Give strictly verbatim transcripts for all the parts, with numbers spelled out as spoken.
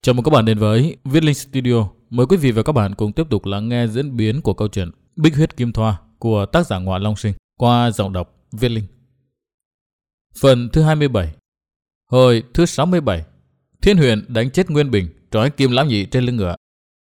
Chào mừng các bạn đến với Viết Linh Studio. Mời quý vị và các bạn cùng tiếp tục lắng nghe diễn biến của câu chuyện Bích Huyết Kim Thoa của tác giả Ngoại Long Sinh qua giọng đọc Viết Linh. Phần thứ hai mươi bảy. Hồi thứ sáu mươi bảy. Thiên Huyền đánh chết Nguyên Bình, trói Kim Lão Nhị trên lưng ngựa.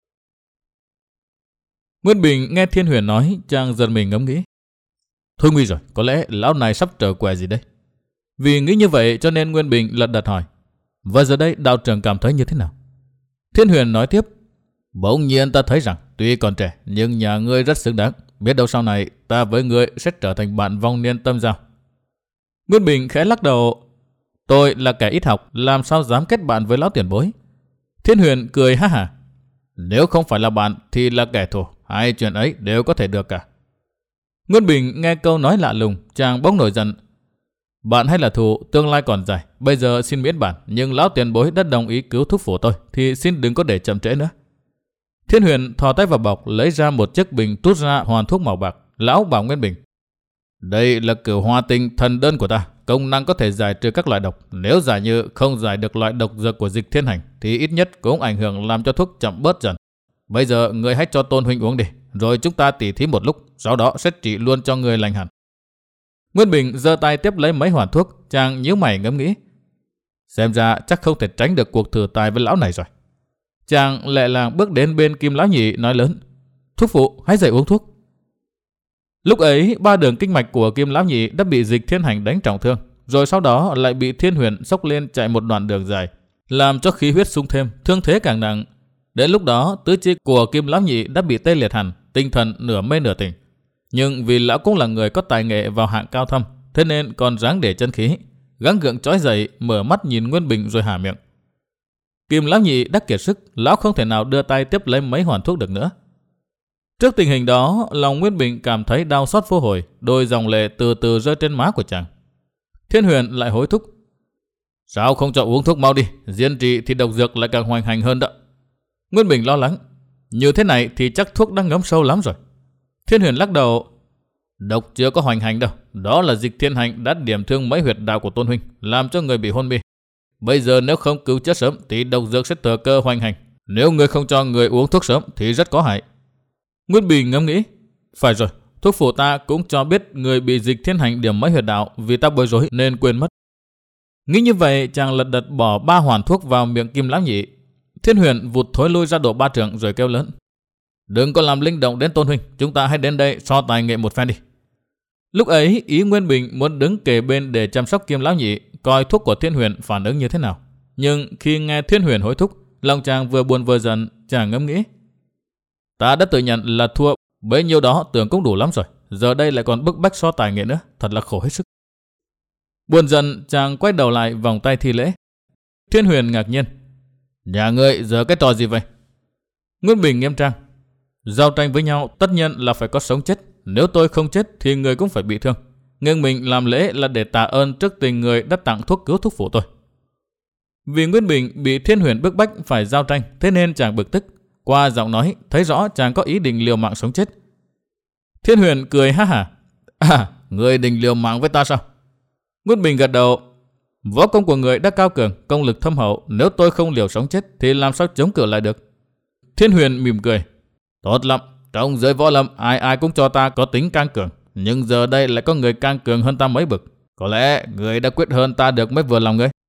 Nguyên Bình nghe Thiên Huyền nói, chàng giật mình ngẫm nghĩ. Thôi nguy rồi, có lẽ lão này sắp trở què gì đây. Vì nghĩ như vậy cho nên Nguyên Bình lật đật hỏi: Và giờ đây đạo trưởng cảm thấy như thế nào? Thiên Huyền nói tiếp: Bỗng nhiên ta thấy rằng tuy còn trẻ nhưng nhà ngươi rất xứng đáng. Biết đâu sau này ta với ngươi sẽ trở thành bạn vong niên tâm giao. Nguyên Bình khẽ lắc đầu: Tôi là kẻ ít học, làm sao dám kết bạn với lão tiền bối. Thiên Huyền cười ha hả: Nếu không phải là bạn thì là kẻ thù, hai chuyện ấy đều có thể được cả. Nguyên Bình nghe câu nói lạ lùng, chàng bỗng nổi giận. Bạn hay là thù, tương lai còn dài. Bây giờ xin miễn bản, nhưng lão tiền bối đã đồng ý cứu thúc phủ tôi, thì xin đừng có để chậm trễ nữa. Thiên Huyền thò tay vào bọc, lấy ra một chiếc bình tút ra hoàn thuốc màu bạc. Lão bảo Nguyên Bình: Đây là cửu hoa tinh thần đơn của ta, công năng có thể giải trừ các loại độc. Nếu giả như không giải được loại độc dược của Dịch Thiên Hành, thì ít nhất cũng ảnh hưởng làm cho thuốc chậm bớt dần. Bây giờ người hãy cho Tôn huynh uống đi, rồi chúng ta tỉ thí một lúc, sau đó sẽ trị luôn cho người lành hẳn. Nguyên Bình giơ tay tiếp lấy mấy hoàn thuốc, chàng nhíu mày ngẫm nghĩ. Xem ra chắc không thể tránh được cuộc thử tài với lão này rồi. Chàng lẹ làng bước đến bên Kim Lão Nhị nói lớn: Thúc phụ, hãy dậy uống thuốc. Lúc ấy ba đường kinh mạch của Kim Lão Nhị đã bị Dịch Thiên Hành đánh trọng thương, rồi sau đó lại bị Thiên Huyền xốc lên chạy một đoạn đường dài, làm cho khí huyết sung thêm, thương thế càng nặng. Đến lúc đó tứ chi của Kim Lão Nhị đã bị tê liệt hẳn, tinh thần nửa mê nửa tỉnh. Nhưng vì lão cũng là người có tài nghệ vào hạng cao thâm, thế nên còn ráng để chân khí, gắng gượng trói dậy, mở mắt nhìn Nguyên Bình rồi hả miệng. Kim Lão Nhị đắc kiệt sức, lão không thể nào đưa tay tiếp lấy mấy hoàn thuốc được nữa. Trước tình hình đó, lòng Nguyên Bình cảm thấy đau xót vô hồi, đôi dòng lệ từ từ rơi trên má của chàng. Thiên Huyền lại hối thúc: Sao không cho uống thuốc mau đi, diên trị thì độc dược lại càng hoành hành hơn đó. Nguyên Bình lo lắng: Như thế này thì chắc thuốc đang ngấm sâu lắm rồi. Thiên Huyền lắc đầu: Độc chưa có hoành hành đâu, đó là Dịch Thiên Hành đã điểm thương mấy huyệt đạo của Tôn huynh, làm cho người bị hôn mê. Bây giờ nếu không cứu chữa sớm thì độc dược sẽ thừa cơ hoành hành. Nếu người không cho người uống thuốc sớm thì rất có hại. Nguyên Bình ngẫm nghĩ: Phải rồi, thuốc phủ ta cũng cho biết người bị Dịch Thiên Hành điểm mấy huyệt đạo, vì ta bối rối nên quên mất. Nghĩ như vậy, chàng lật đật bỏ ba hoàn thuốc vào miệng Kim Lão Nhị. Thiên Huyền vụt thối lui ra độ ba trượng rồi kêu lớn: Đừng có làm linh động đến Tôn huynh, chúng ta hãy đến đây so tài nghệ một phen đi. Lúc ấy ý Nguyên Bình muốn đứng kề bên để chăm sóc Kim Lão Nhị, coi thuốc của Thiên Huyền phản ứng như thế nào. Nhưng khi nghe Thiên Huyền hối thúc, lòng chàng vừa buồn vừa giận, chàng ngẫm nghĩ: Ta đã tự nhận là thua, bấy nhiêu đó tưởng cũng đủ lắm rồi, giờ đây lại còn bức bách so tài nghệ nữa, thật là khổ hết sức. Buồn giận, chàng quay đầu lại vòng tay thi lễ. Thiên Huyền ngạc nhiên: Nhà ngươi giờ cái trò gì vậy? Nguyên Bình nghiêm trang: Giao tranh với nhau tất nhiên là phải có sống chết. Nếu tôi không chết thì người cũng phải bị thương. Nhưng mình làm lễ là để tạ ơn trước tình người đã tặng thuốc cứu thúc phụ tôi. Vì Nguyên Bình bị Thiên Huyền bức bách phải giao tranh, thế nên chàng bực tức. Qua giọng nói thấy rõ chàng có ý định liều mạng sống chết. Thiên Huyền cười ha hả: À, người định liều mạng với ta sao? Nguyên Bình gật đầu: Võ công của người đã cao cường, công lực thâm hậu, nếu tôi không liều sống chết thì làm sao chống cự lại được? Thiên Huyền mỉm cười: Tốt lắm, trong giới võ lâm ai ai cũng cho ta có tính can cường, nhưng giờ đây lại có người can cường hơn ta mấy bậc. Có lẽ người đã quyết hơn ta được mới vừa lòng ngươi.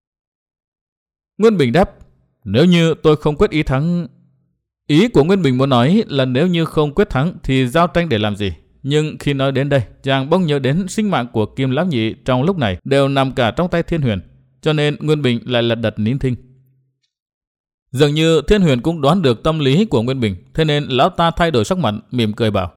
Nguyên Bình đáp: Nếu như tôi không quyết ý thắng... Ý của Nguyên Bình muốn nói là nếu như không quyết thắng thì giao tranh để làm gì. Nhưng khi nói đến đây, chàng bỗng nhớ đến sinh mạng của Kim Lão Nhị trong lúc này đều nằm cả trong tay Thiên Huyền, cho nên Nguyên Bình lại lật đật nín thinh. Dường như Thiên Huyền cũng đoán được tâm lý của Nguyên Bình, thế nên lão ta thay đổi sắc mặt, mỉm cười bảo: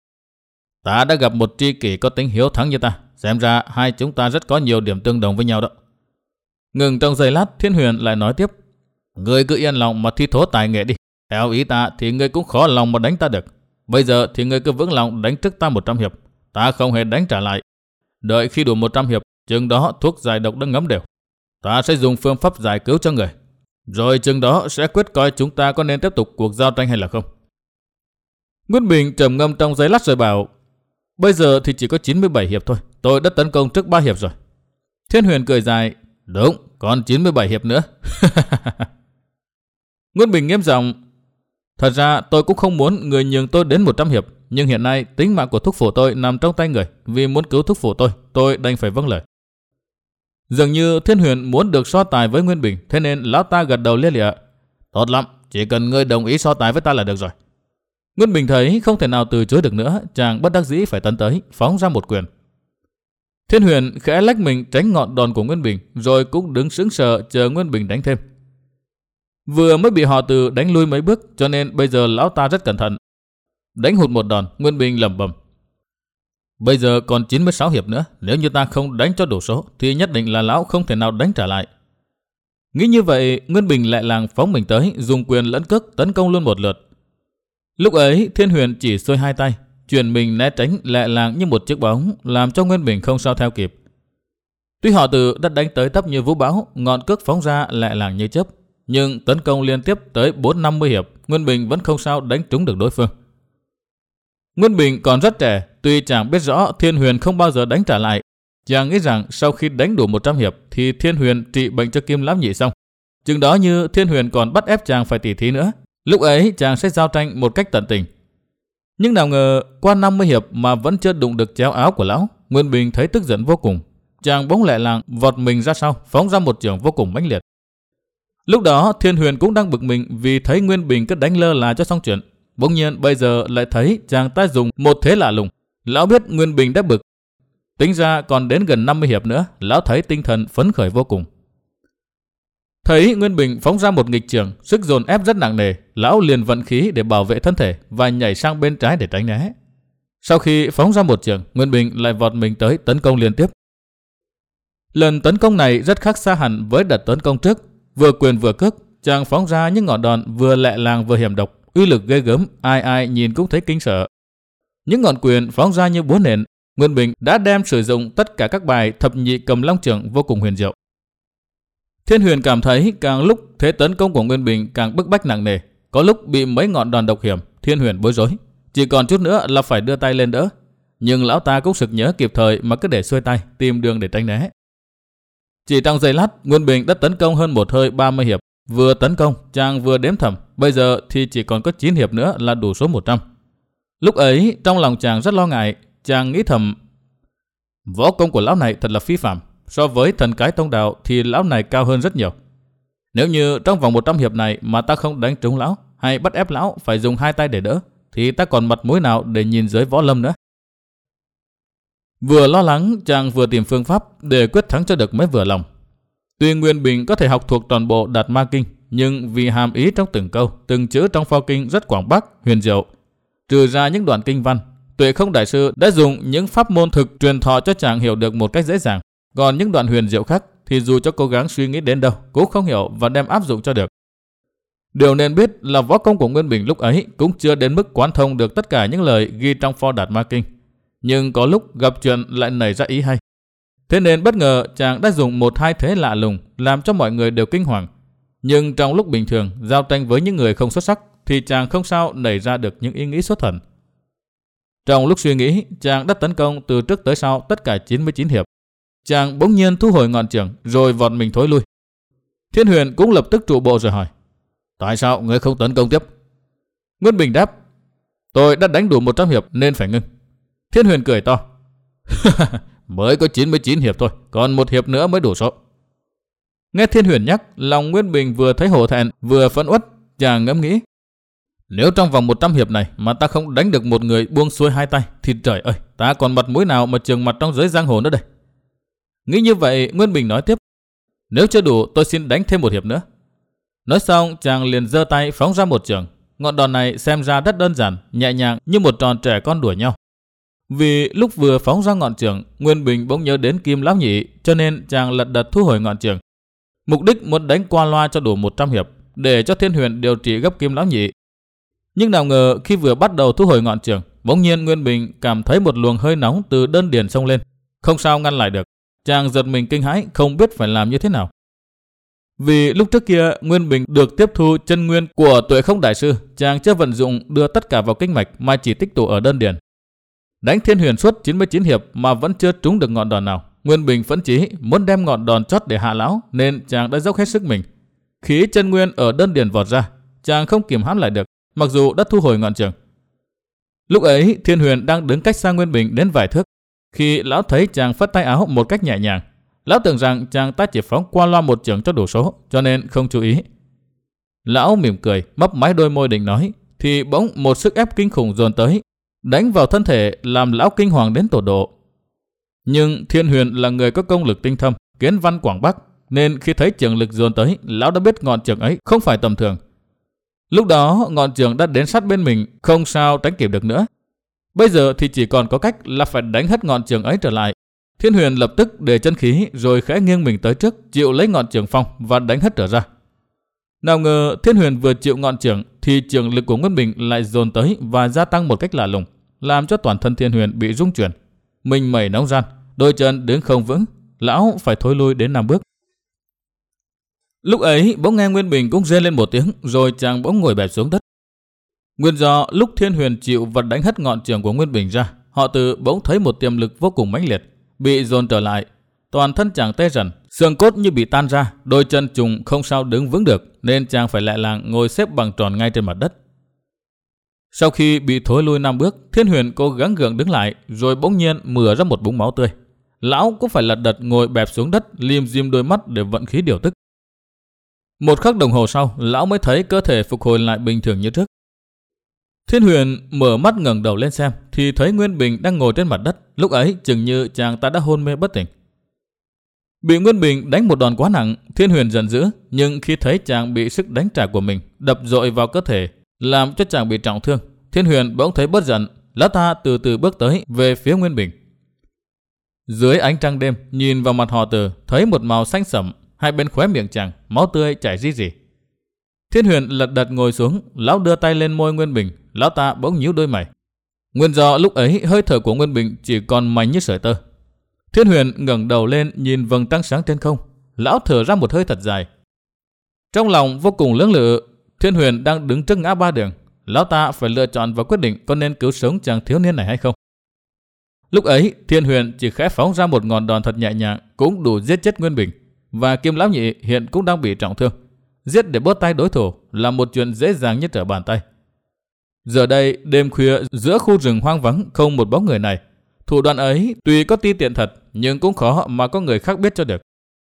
Ta đã gặp một tri kỷ có tính hiếu thắng như ta, xem ra hai chúng ta rất có nhiều điểm tương đồng với nhau đó. Ngừng trong giây lát, Thiên Huyền lại nói tiếp: Ngươi cứ yên lòng mà thi thố tài nghệ đi. Theo ý ta thì ngươi cũng khó lòng mà đánh ta được. Bây giờ thì ngươi cứ vững lòng đánh trước ta một trăm hiệp, ta không hề đánh trả lại. Đợi khi đủ một trăm hiệp, chừng đó thuốc giải độc đã ngấm đều, ta sẽ dùng phương pháp giải cứu cho người. Rồi chừng đó sẽ quyết coi chúng ta có nên tiếp tục cuộc giao tranh hay là không. Nguyên Bình trầm ngâm trong giây lát rồi bảo: Bây giờ thì chỉ có chín mươi bảy hiệp thôi, tôi đã tấn công trước ba hiệp rồi. Thiên Huyền cười dài: Đúng, còn chín mươi bảy hiệp nữa. Nguyên Bình nghiêm giọng: Thật ra tôi cũng không muốn người nhường tôi đến một trăm hiệp, nhưng hiện nay tính mạng của thúc phụ tôi nằm trong tay người, vì muốn cứu thúc phụ tôi, tôi đành phải vâng lời. Dường như Thiên Huyền muốn được so tài với Nguyên Bình, thế nên lão ta gật đầu lia lịa: Tốt lắm, chỉ cần ngươi đồng ý so tài với ta là được rồi. Nguyên Bình thấy không thể nào từ chối được nữa, chàng bất đắc dĩ phải tấn tới, phóng ra một quyền. Thiên Huyền khẽ lách mình tránh ngọn đòn của Nguyên Bình, rồi cũng đứng sững sờ chờ Nguyên Bình đánh thêm. Vừa mới bị họ Từ đánh lui mấy bước, cho nên bây giờ lão ta rất cẩn thận. Đánh hụt một đòn, Nguyên Bình lẩm bẩm: Bây giờ còn chín mươi sáu hiệp nữa, nếu như ta không đánh cho đủ số thì nhất định là lão không thể nào đánh trả lại. Nghĩ như vậy, Nguyên Bình lại làng phóng mình tới, dùng quyền lẫn cước tấn công luôn một lượt. Lúc ấy Thiên Huyền chỉ xuôi hai tay, chuyển mình né tránh lẹ làng như một chiếc bóng, làm cho Nguyên Bình không sao theo kịp. Tuy họ Từ đã đánh tới tấp như vũ bão, ngọn cước phóng ra lẹ làng như chớp, nhưng tấn công liên tiếp tới bốn năm mươi hiệp, Nguyên Bình vẫn không sao đánh trúng được đối phương. Nguyên Bình còn rất trẻ, tuy chàng biết rõ Thiên Huyền không bao giờ đánh trả lại, chàng nghĩ rằng sau khi đánh đủ một trăm hiệp thì Thiên Huyền trị bệnh cho Kim Lão Nhị xong, chừng đó như Thiên Huyền còn bắt ép chàng phải tỉ thí nữa, lúc ấy chàng sẽ giao tranh một cách tận tình. Nhưng nào ngờ qua năm mươi hiệp mà vẫn chưa đụng được chéo áo của lão, Nguyên Bình thấy tức giận vô cùng, chàng bỗng lẹ làng vọt mình ra sau, phóng ra một chưởng vô cùng mãnh liệt. Lúc đó Thiên Huyền cũng đang bực mình vì thấy Nguyên Bình cứ đánh lơ là cho xong chuyện, bỗng nhiên bây giờ lại thấy chàng ta dùng một thế lạ lùng. Lão biết Nguyên Bình đã bực, tính ra còn đến gần năm mươi hiệp nữa, lão thấy tinh thần phấn khởi vô cùng. Thấy Nguyên Bình phóng ra một nghịch chưởng, sức dồn ép rất nặng nề, lão liền vận khí để bảo vệ thân thể và nhảy sang bên trái để tránh né. Sau khi phóng ra một chưởng, Nguyên Bình lại vọt mình tới tấn công liên tiếp. Lần tấn công này rất khác xa hẳn với đợt tấn công trước, vừa quyền vừa cước, chàng phóng ra những ngọn đòn vừa lẹ làng vừa hiểm độc, uy lực ghê gớm, ai ai nhìn cũng thấy kinh sợ. Những ngọn quyền phóng ra như búa nện, Nguyên Bình đã đem sử dụng tất cả các bài thập nhị cầm long chưởng vô cùng huyền diệu. Thiên Huyền cảm thấy càng lúc thế tấn công của Nguyên Bình càng bức bách nặng nề, có lúc bị mấy ngọn đòn độc hiểm, Thiên Huyền bối rối, chỉ còn chút nữa là phải đưa tay lên đỡ, nhưng lão ta cũng sực nhớ kịp thời mà cứ để xuôi tay tìm đường để tránh né. Chỉ trong giây lát, Nguyên Bình đã tấn công hơn một hơi ba mươi hiệp, vừa tấn công chàng vừa đếm thầm, bây giờ thì chỉ còn có chín hiệp nữa là đủ số một trăm. Lúc ấy trong lòng chàng rất lo ngại, chàng nghĩ thầm: Võ công của lão này thật là phi phàm, so với thần cái tông đạo thì lão này cao hơn rất nhiều. Nếu như trong vòng một trăm hiệp này mà ta không đánh trúng lão hay bắt ép lão phải dùng hai tay để đỡ, thì ta còn mặt mũi nào để nhìn dưới võ lâm nữa. Vừa lo lắng, chàng vừa tìm phương pháp để quyết thắng cho được mới vừa lòng. Tuy Nguyên Bình có thể học thuộc toàn bộ Đạt Ma Kinh, nhưng vì hàm ý trong từng câu, từng chữ trong phao kinh rất quảng bác, huyền diệu, trừ ra những đoạn kinh văn, Tuệ Không Đại Sư đã dùng những pháp môn thực truyền thọ cho chàng hiểu được một cách dễ dàng. Còn những đoạn huyền diệu khác thì dù cho cố gắng suy nghĩ đến đâu cũng không hiểu và đem áp dụng cho được. Điều nên biết là võ công của Nguyên Bình lúc ấy cũng chưa đến mức quán thông được tất cả những lời ghi trong pho Đạt Ma Kinh, nhưng có lúc gặp chuyện lại nảy ra ý hay. Thế nên bất ngờ chàng đã dùng một hai thế lạ lùng làm cho mọi người đều kinh hoàng. Nhưng trong lúc bình thường giao tranh với những người không xuất sắc thì chàng không sao nảy ra được những ý nghĩ xuất thần. Trong lúc suy nghĩ, chàng đã tấn công từ trước tới sau tất cả chín mươi chín hiệp. Chàng bỗng nhiên thu hồi ngọn chưởng rồi vọt mình thối lui. Thiên Huyền cũng lập tức trụ bộ rồi hỏi: Tại sao ngươi không tấn công tiếp? Nguyên Bình đáp: Tôi đã đánh đủ một trăm hiệp nên phải ngưng. Thiên Huyền cười to: Mới có chín mươi chín hiệp thôi, còn một hiệp nữa mới đủ số. Nghe Thiên Huyền nhắc, lòng Nguyên Bình vừa thấy hổ thẹn vừa phẫn uất, chàng ngẫm nghĩ: Nếu trong vòng một trăm hiệp này mà ta không đánh được một người buông xuôi hai tay thì trời ơi, ta còn mặt mũi nào mà trường mặt trong giới giang hồ nữa đây. Nghĩ như vậy, Nguyên Bình nói tiếp: Nếu chưa đủ tôi xin đánh thêm một hiệp nữa. Nói xong chàng liền giơ tay phóng ra một chưởng. Ngọn đòn này xem ra rất đơn giản, nhẹ nhàng như một trò trẻ con đùa nhau. Vì lúc vừa phóng ra ngọn chưởng, Nguyên Bình bỗng nhớ đến Kim Lão Nhị, cho nên chàng lật đật thu hồi ngọn chưởng. Mục đích muốn đánh qua loa cho đủ một trăm hiệp, để cho Thiên Huyền điều trị gấp Kim Lão Nhị. Nhưng nào ngờ khi vừa bắt đầu thu hồi ngọn chưởng, bỗng nhiên Nguyên Bình cảm thấy một luồng hơi nóng từ đơn điền xông lên, không sao ngăn lại được. Chàng giật mình kinh hãi, không biết phải làm như thế nào. Vì lúc trước kia Nguyên Bình được tiếp thu chân nguyên của Tuệ Không Đại Sư, chàng chưa vận dụng đưa tất cả vào kinh mạch mà chỉ tích tụ ở đơn điền. Đánh Thiên Huyền suốt chín mươi chín hiệp mà vẫn chưa trúng được ngọn đòn nào. Nguyên Bình phẫn chí muốn đem ngọn đòn chót để hạ lão, nên chàng đã dốc hết sức mình. Khí chân nguyên ở đơn điền vọt ra, chàng không kiềm hãm lại được, mặc dù đã thu hồi ngọn trường. Lúc ấy Thiên Huyền đang đứng cách xa Nguyên Bình đến vài thước. Khi lão thấy chàng phất tay áo một cách nhẹ nhàng, lão tưởng rằng chàng ta chỉ phóng qua loa một trường cho đủ số, cho nên không chú ý. Lão mỉm cười, mấp máy đôi môi định nói, thì bỗng một sức ép kinh khủng dồn tới, đánh vào thân thể làm lão kinh hoàng đến tột độ. Nhưng Thiên Huyền là người có công lực tinh thâm, kiến văn quảng Bắc, nên khi thấy trường lực dồn tới, lão đã biết ngọn trường ấy không phải tầm thường. Lúc đó ngọn trường đã đến sát bên mình, không sao tránh kịp được nữa. Bây giờ thì chỉ còn có cách là phải đánh hết ngọn trường ấy trở lại. Thiên Huyền lập tức để chân khí rồi khẽ nghiêng mình tới trước, chịu lấy ngọn trường phong và đánh hết trở ra. Nào ngờ Thiên Huyền vừa chịu ngọn trường thì trường lực của Nguyên Bình lại dồn tới và gia tăng một cách lạ lùng, làm cho toàn thân Thiên Huyền bị rung chuyển, mình mẩy nóng ran, đôi chân đứng không vững, lão phải thối lui đến năm bước. Lúc ấy bỗng nghe Nguyên Bình cũng rên lên một tiếng, rồi chàng bỗng ngồi bẹp xuống đất. Nguyên do lúc Thiên Huyền chịu vật đánh hết ngọn trường của Nguyên Bình ra, họ từ bỗng thấy một tiềm lực vô cùng mãnh liệt bị dồn trở lại, toàn thân chàng tê rần, xương cốt như bị tan ra, đôi chân trùng không sao đứng vững được, nên chàng phải lại làng ngồi xếp bằng tròn ngay trên mặt đất. Sau khi bị thối lui năm bước, Thiên Huyền cố gắng gượng đứng lại, rồi bỗng nhiên mửa ra một búng máu tươi. Lão cũng phải lật đật ngồi bẹp xuống đất, lim dim đôi mắt để vận khí điều tức. Một khắc đồng hồ sau, lão mới thấy cơ thể phục hồi lại bình thường như trước. Thiên Huyền mở mắt ngẩng đầu lên xem, thì thấy Nguyên Bình đang ngồi trên mặt đất. Lúc ấy chừng như chàng ta đã hôn mê bất tỉnh. Bị Nguyên Bình đánh một đòn quá nặng, Thiên Huyền giận dữ, nhưng khi thấy chàng bị sức đánh trả của mình đập dội vào cơ thể, làm cho chàng bị trọng thương, Thiên Huyền bỗng thấy bớt giận. Lão ta từ từ bước tới về phía Nguyên Bình. Dưới ánh trăng đêm, nhìn vào mặt họ Từ, thấy một màu xanh sẫm, hai bên khóe miệng chàng máu tươi chảy rỉ rỉ. Thiên Huyền lật đật ngồi xuống, lão đưa tay lên môi Nguyên Bình, lão ta bỗng nhíu đôi mày. Nguyên do lúc ấy hơi thở của Nguyên Bình chỉ còn mảnh như sợi tơ. Thiên Huyền ngẩng đầu lên nhìn vầng trăng sáng trên không, lão thở ra một hơi thật dài. Trong lòng vô cùng lưỡng lự, Thiên Huyền đang đứng trước ngã ba đường, lão ta phải lựa chọn và quyết định có nên cứu sống chàng thiếu niên này hay không. Lúc ấy Thiên Huyền chỉ khẽ phóng ra một ngọn đòn thật nhẹ nhàng cũng đủ giết chết Nguyên Bình, và Kim Lão Nhị hiện cũng đang bị trọng thương. Giết để bớt tay đối thủ là một chuyện dễ dàng như trở bàn tay. Giờ đây đêm khuya giữa khu rừng hoang vắng không một bóng người này, thủ đoạn ấy tuy có ti tiện thật nhưng cũng khó mà có người khác biết cho được.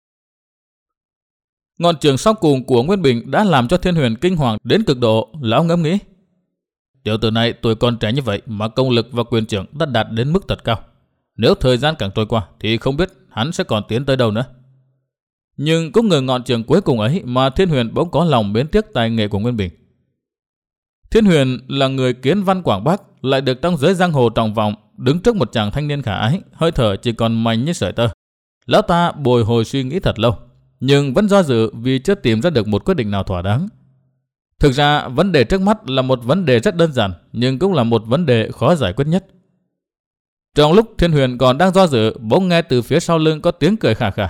Ngọn trường sau cùng của Nguyên Bình đã làm cho Thiên Huyền kinh hoàng đến cực độ. Lão ngẫm nghĩ, tiểu tử này tuổi còn trẻ như vậy mà công lực và quyền trưởng đã đạt đến mức thật cao. Nếu thời gian càng trôi qua thì không biết hắn sẽ còn tiến tới đâu nữa. Nhưng cũng ngờ ngọn trường cuối cùng ấy mà Thiên Huyền bỗng có lòng mến tiếc tài nghệ của Nguyên Bình. Thiên Huyền là người kiến văn quảng Bắc, lại được trong giới giang hồ trọng vọng, đứng trước một chàng thanh niên khả ái, hơi thở chỉ còn mảnh như sợi tơ. Lão ta bồi hồi suy nghĩ thật lâu, nhưng vẫn do dự vì chưa tìm ra được một quyết định nào thỏa đáng. Thực ra vấn đề trước mắt là một vấn đề rất đơn giản, nhưng cũng là một vấn đề khó giải quyết nhất. Trong lúc Thiên Huyền còn đang do dự, bỗng nghe từ phía sau lưng có tiếng cười khà khà.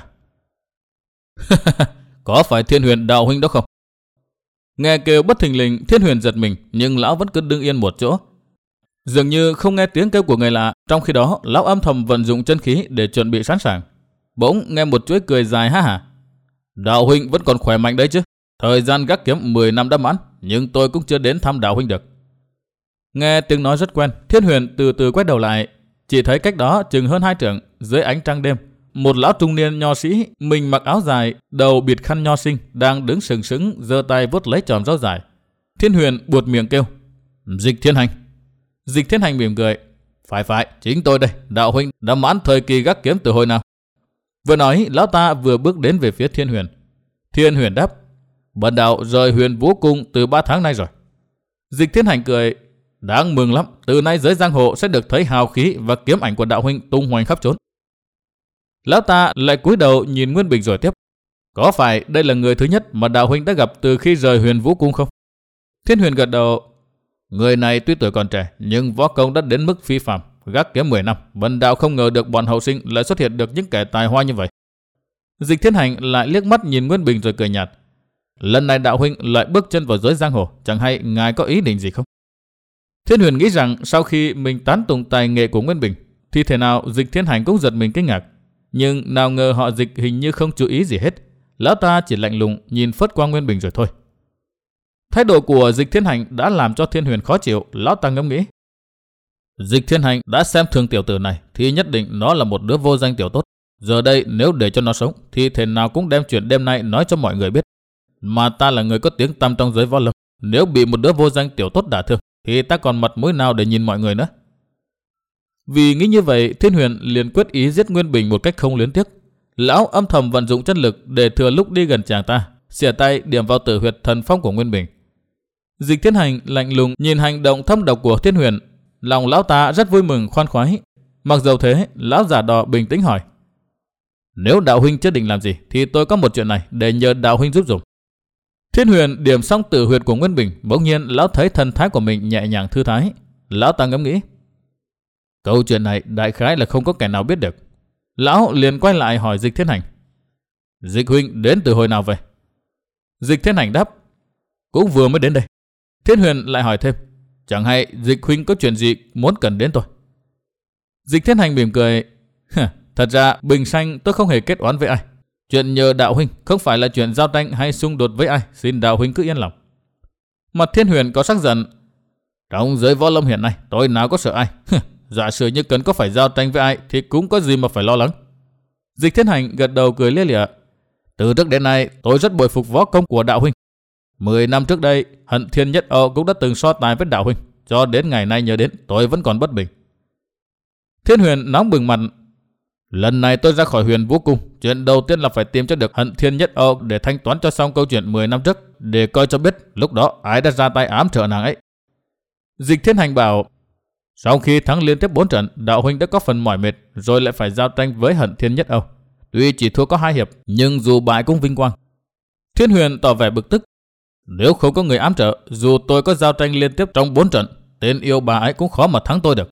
Có phải Thiên Huyền đạo huynh đó không? Nghe kêu bất thình lình, Thiên Huyền giật mình, nhưng lão vẫn cứ đứng yên một chỗ, dường như không nghe tiếng kêu của người lạ. Trong khi đó lão âm thầm vận dụng chân khí để chuẩn bị sẵn sàng. Bỗng nghe một chuỗi cười dài ha hả. Đạo huynh vẫn còn khỏe mạnh đấy chứ? Thời gian gác kiếm mười năm đã mãn, nhưng tôi cũng chưa đến thăm đạo huynh được. Nghe tiếng nói rất quen, Thiên Huyền từ từ quay đầu lại, chỉ thấy cách đó chừng hơn hai trượng, dưới ánh trăng đêm, một lão trung niên nho sĩ, mình mặc áo dài, đầu bịt khăn nho sinh, đang đứng sừng sững, giơ tay vuốt lấy chòm râu dài. Thiên Huyền buột miệng kêu, Dịch Thiên Hành. Dịch Thiên Hành mỉm cười, phải phải, chính tôi đây. Đạo huynh đã mãn thời kỳ gác kiếm từ hồi nào? Vừa nói, lão ta vừa bước đến về phía Thiên Huyền. Thiên Huyền đáp, bần đạo rời Huyền Vũ Cung từ ba tháng nay rồi. Dịch Thiên Hành cười, đáng mừng lắm, từ nay giới giang hồ sẽ được thấy hào khí và kiếm ảnh của đạo huynh tung hoành khắp trốn. Lão ta lại cúi đầu nhìn Nguyên Bình rồi tiếp, có phải đây là người thứ nhất mà đạo huynh đã gặp từ khi rời Huyền Vũ Cung không? Thiên Huyền gật đầu, người này tuy tuổi còn trẻ nhưng võ công đã đến mức phi phàm, gác kiếm mười năm, bần đạo không ngờ được bọn hậu sinh lại xuất hiện được những kẻ tài hoa như vậy. Dịch Thiên Hành lại liếc mắt nhìn Nguyên Bình rồi cười nhạt, lần này đạo huynh lại bước chân vào giới giang hồ, chẳng hay ngài có ý định gì không? Thiên Huyền nghĩ rằng sau khi mình tán tụng tài nghệ của Nguyên Bình thì thể nào Dịch Thiên Hành cũng giật mình kinh ngạc, nhưng nào ngờ họ Dịch hình như không chú ý gì hết. Lão ta chỉ lạnh lùng nhìn phớt qua Nguyên Bình rồi thôi. Thái độ của Dịch Thiên Hành đã làm cho Thiên Huyền khó chịu. Lão ta ngẫm nghĩ. Dịch Thiên Hành đã xem thường tiểu tử này thì nhất định nó là một đứa vô danh tiểu tốt. Giờ đây nếu để cho nó sống thì thế nào cũng đem chuyện đêm nay nói cho mọi người biết. Mà ta là người có tiếng tăm trong giới võ lâm, nếu bị một đứa vô danh tiểu tốt đả thương thì ta còn mặt mũi nào để nhìn mọi người nữa. Vì nghĩ như vậy, Thiên Huyền liền quyết ý giết Nguyên Bình một cách không luyến tiếc. Lão âm thầm vận dụng chân lực để thừa lúc đi gần chàng ta, xỉa tay điểm vào tử huyệt thần phong của Nguyên Bình. Dịch Thiên Hành lạnh lùng nhìn hành động thâm độc của Thiên Huyền, lòng lão ta rất vui mừng khoan khoái. Mặc dầu thế, lão giả đò bình tĩnh hỏi: Nếu đạo huynh chưa định làm gì thì tôi có một chuyện này để nhờ đạo huynh giúp dùm. Thiên Huyền điểm xong tử huyệt của Nguyên Bình, bỗng nhiên lão thấy thần thái của mình nhẹ nhàng thư thái. Lão ta ngẫm nghĩ, câu chuyện này đại khái là không có kẻ nào biết được. Lão liền quay lại hỏi Dịch Thiên Hành: Dịch huynh đến từ hồi nào vậy? Dịch Thiên Hành đáp: Cũng vừa mới đến đây. Thiên Huyền lại hỏi thêm: Chẳng hay Dịch huynh có chuyện gì muốn cần đến tôi? Dịch Thiên Hành mỉm cười: Thật ra bình sanh tôi không hề kết oán với ai. Chuyện nhờ đạo huynh không phải là chuyện giao tranh hay xung đột với ai, xin đạo huynh cứ yên lòng. Mặt Thiên Huyền có sắc giận: Trong giới võ lâm hiện nay tôi nào có sợ ai. Giả sử như cần có phải giao tranh với ai thì cũng có gì mà phải lo lắng. Dịch Thiên Hành gật đầu cười lia lịa: Từ trước đến nay tôi rất bội phục võ công của đạo huynh. Mười năm trước đây Hận Thiên Nhất Âu cũng đã từng so tài với đạo huynh, cho đến ngày nay nhớ đến tôi vẫn còn bất bình. Thiên Huyền nóng bừng mặt: Lần này tôi ra khỏi Huyền Vũ Cung, chuyện đầu tiên là phải tìm cho được Hận Thiên Nhất Âu để thanh toán cho xong câu chuyện mười năm trước, để coi cho biết lúc đó ai đã ra tay ám trợ nàng ấy. Dịch Thiên Hành bảo: Sau khi thắng liên tiếp bốn trận, đạo huynh đã có phần mỏi mệt, rồi lại phải giao tranh với Hận Thiên Nhất Âu. Tuy chỉ thua có hai hiệp, nhưng dù bại cũng vinh quang. Thiên Huyền tỏ vẻ bực tức: Nếu không có người ám trợ, dù tôi có giao tranh liên tiếp trong bốn trận, tên yêu bà ấy cũng khó mà thắng tôi được.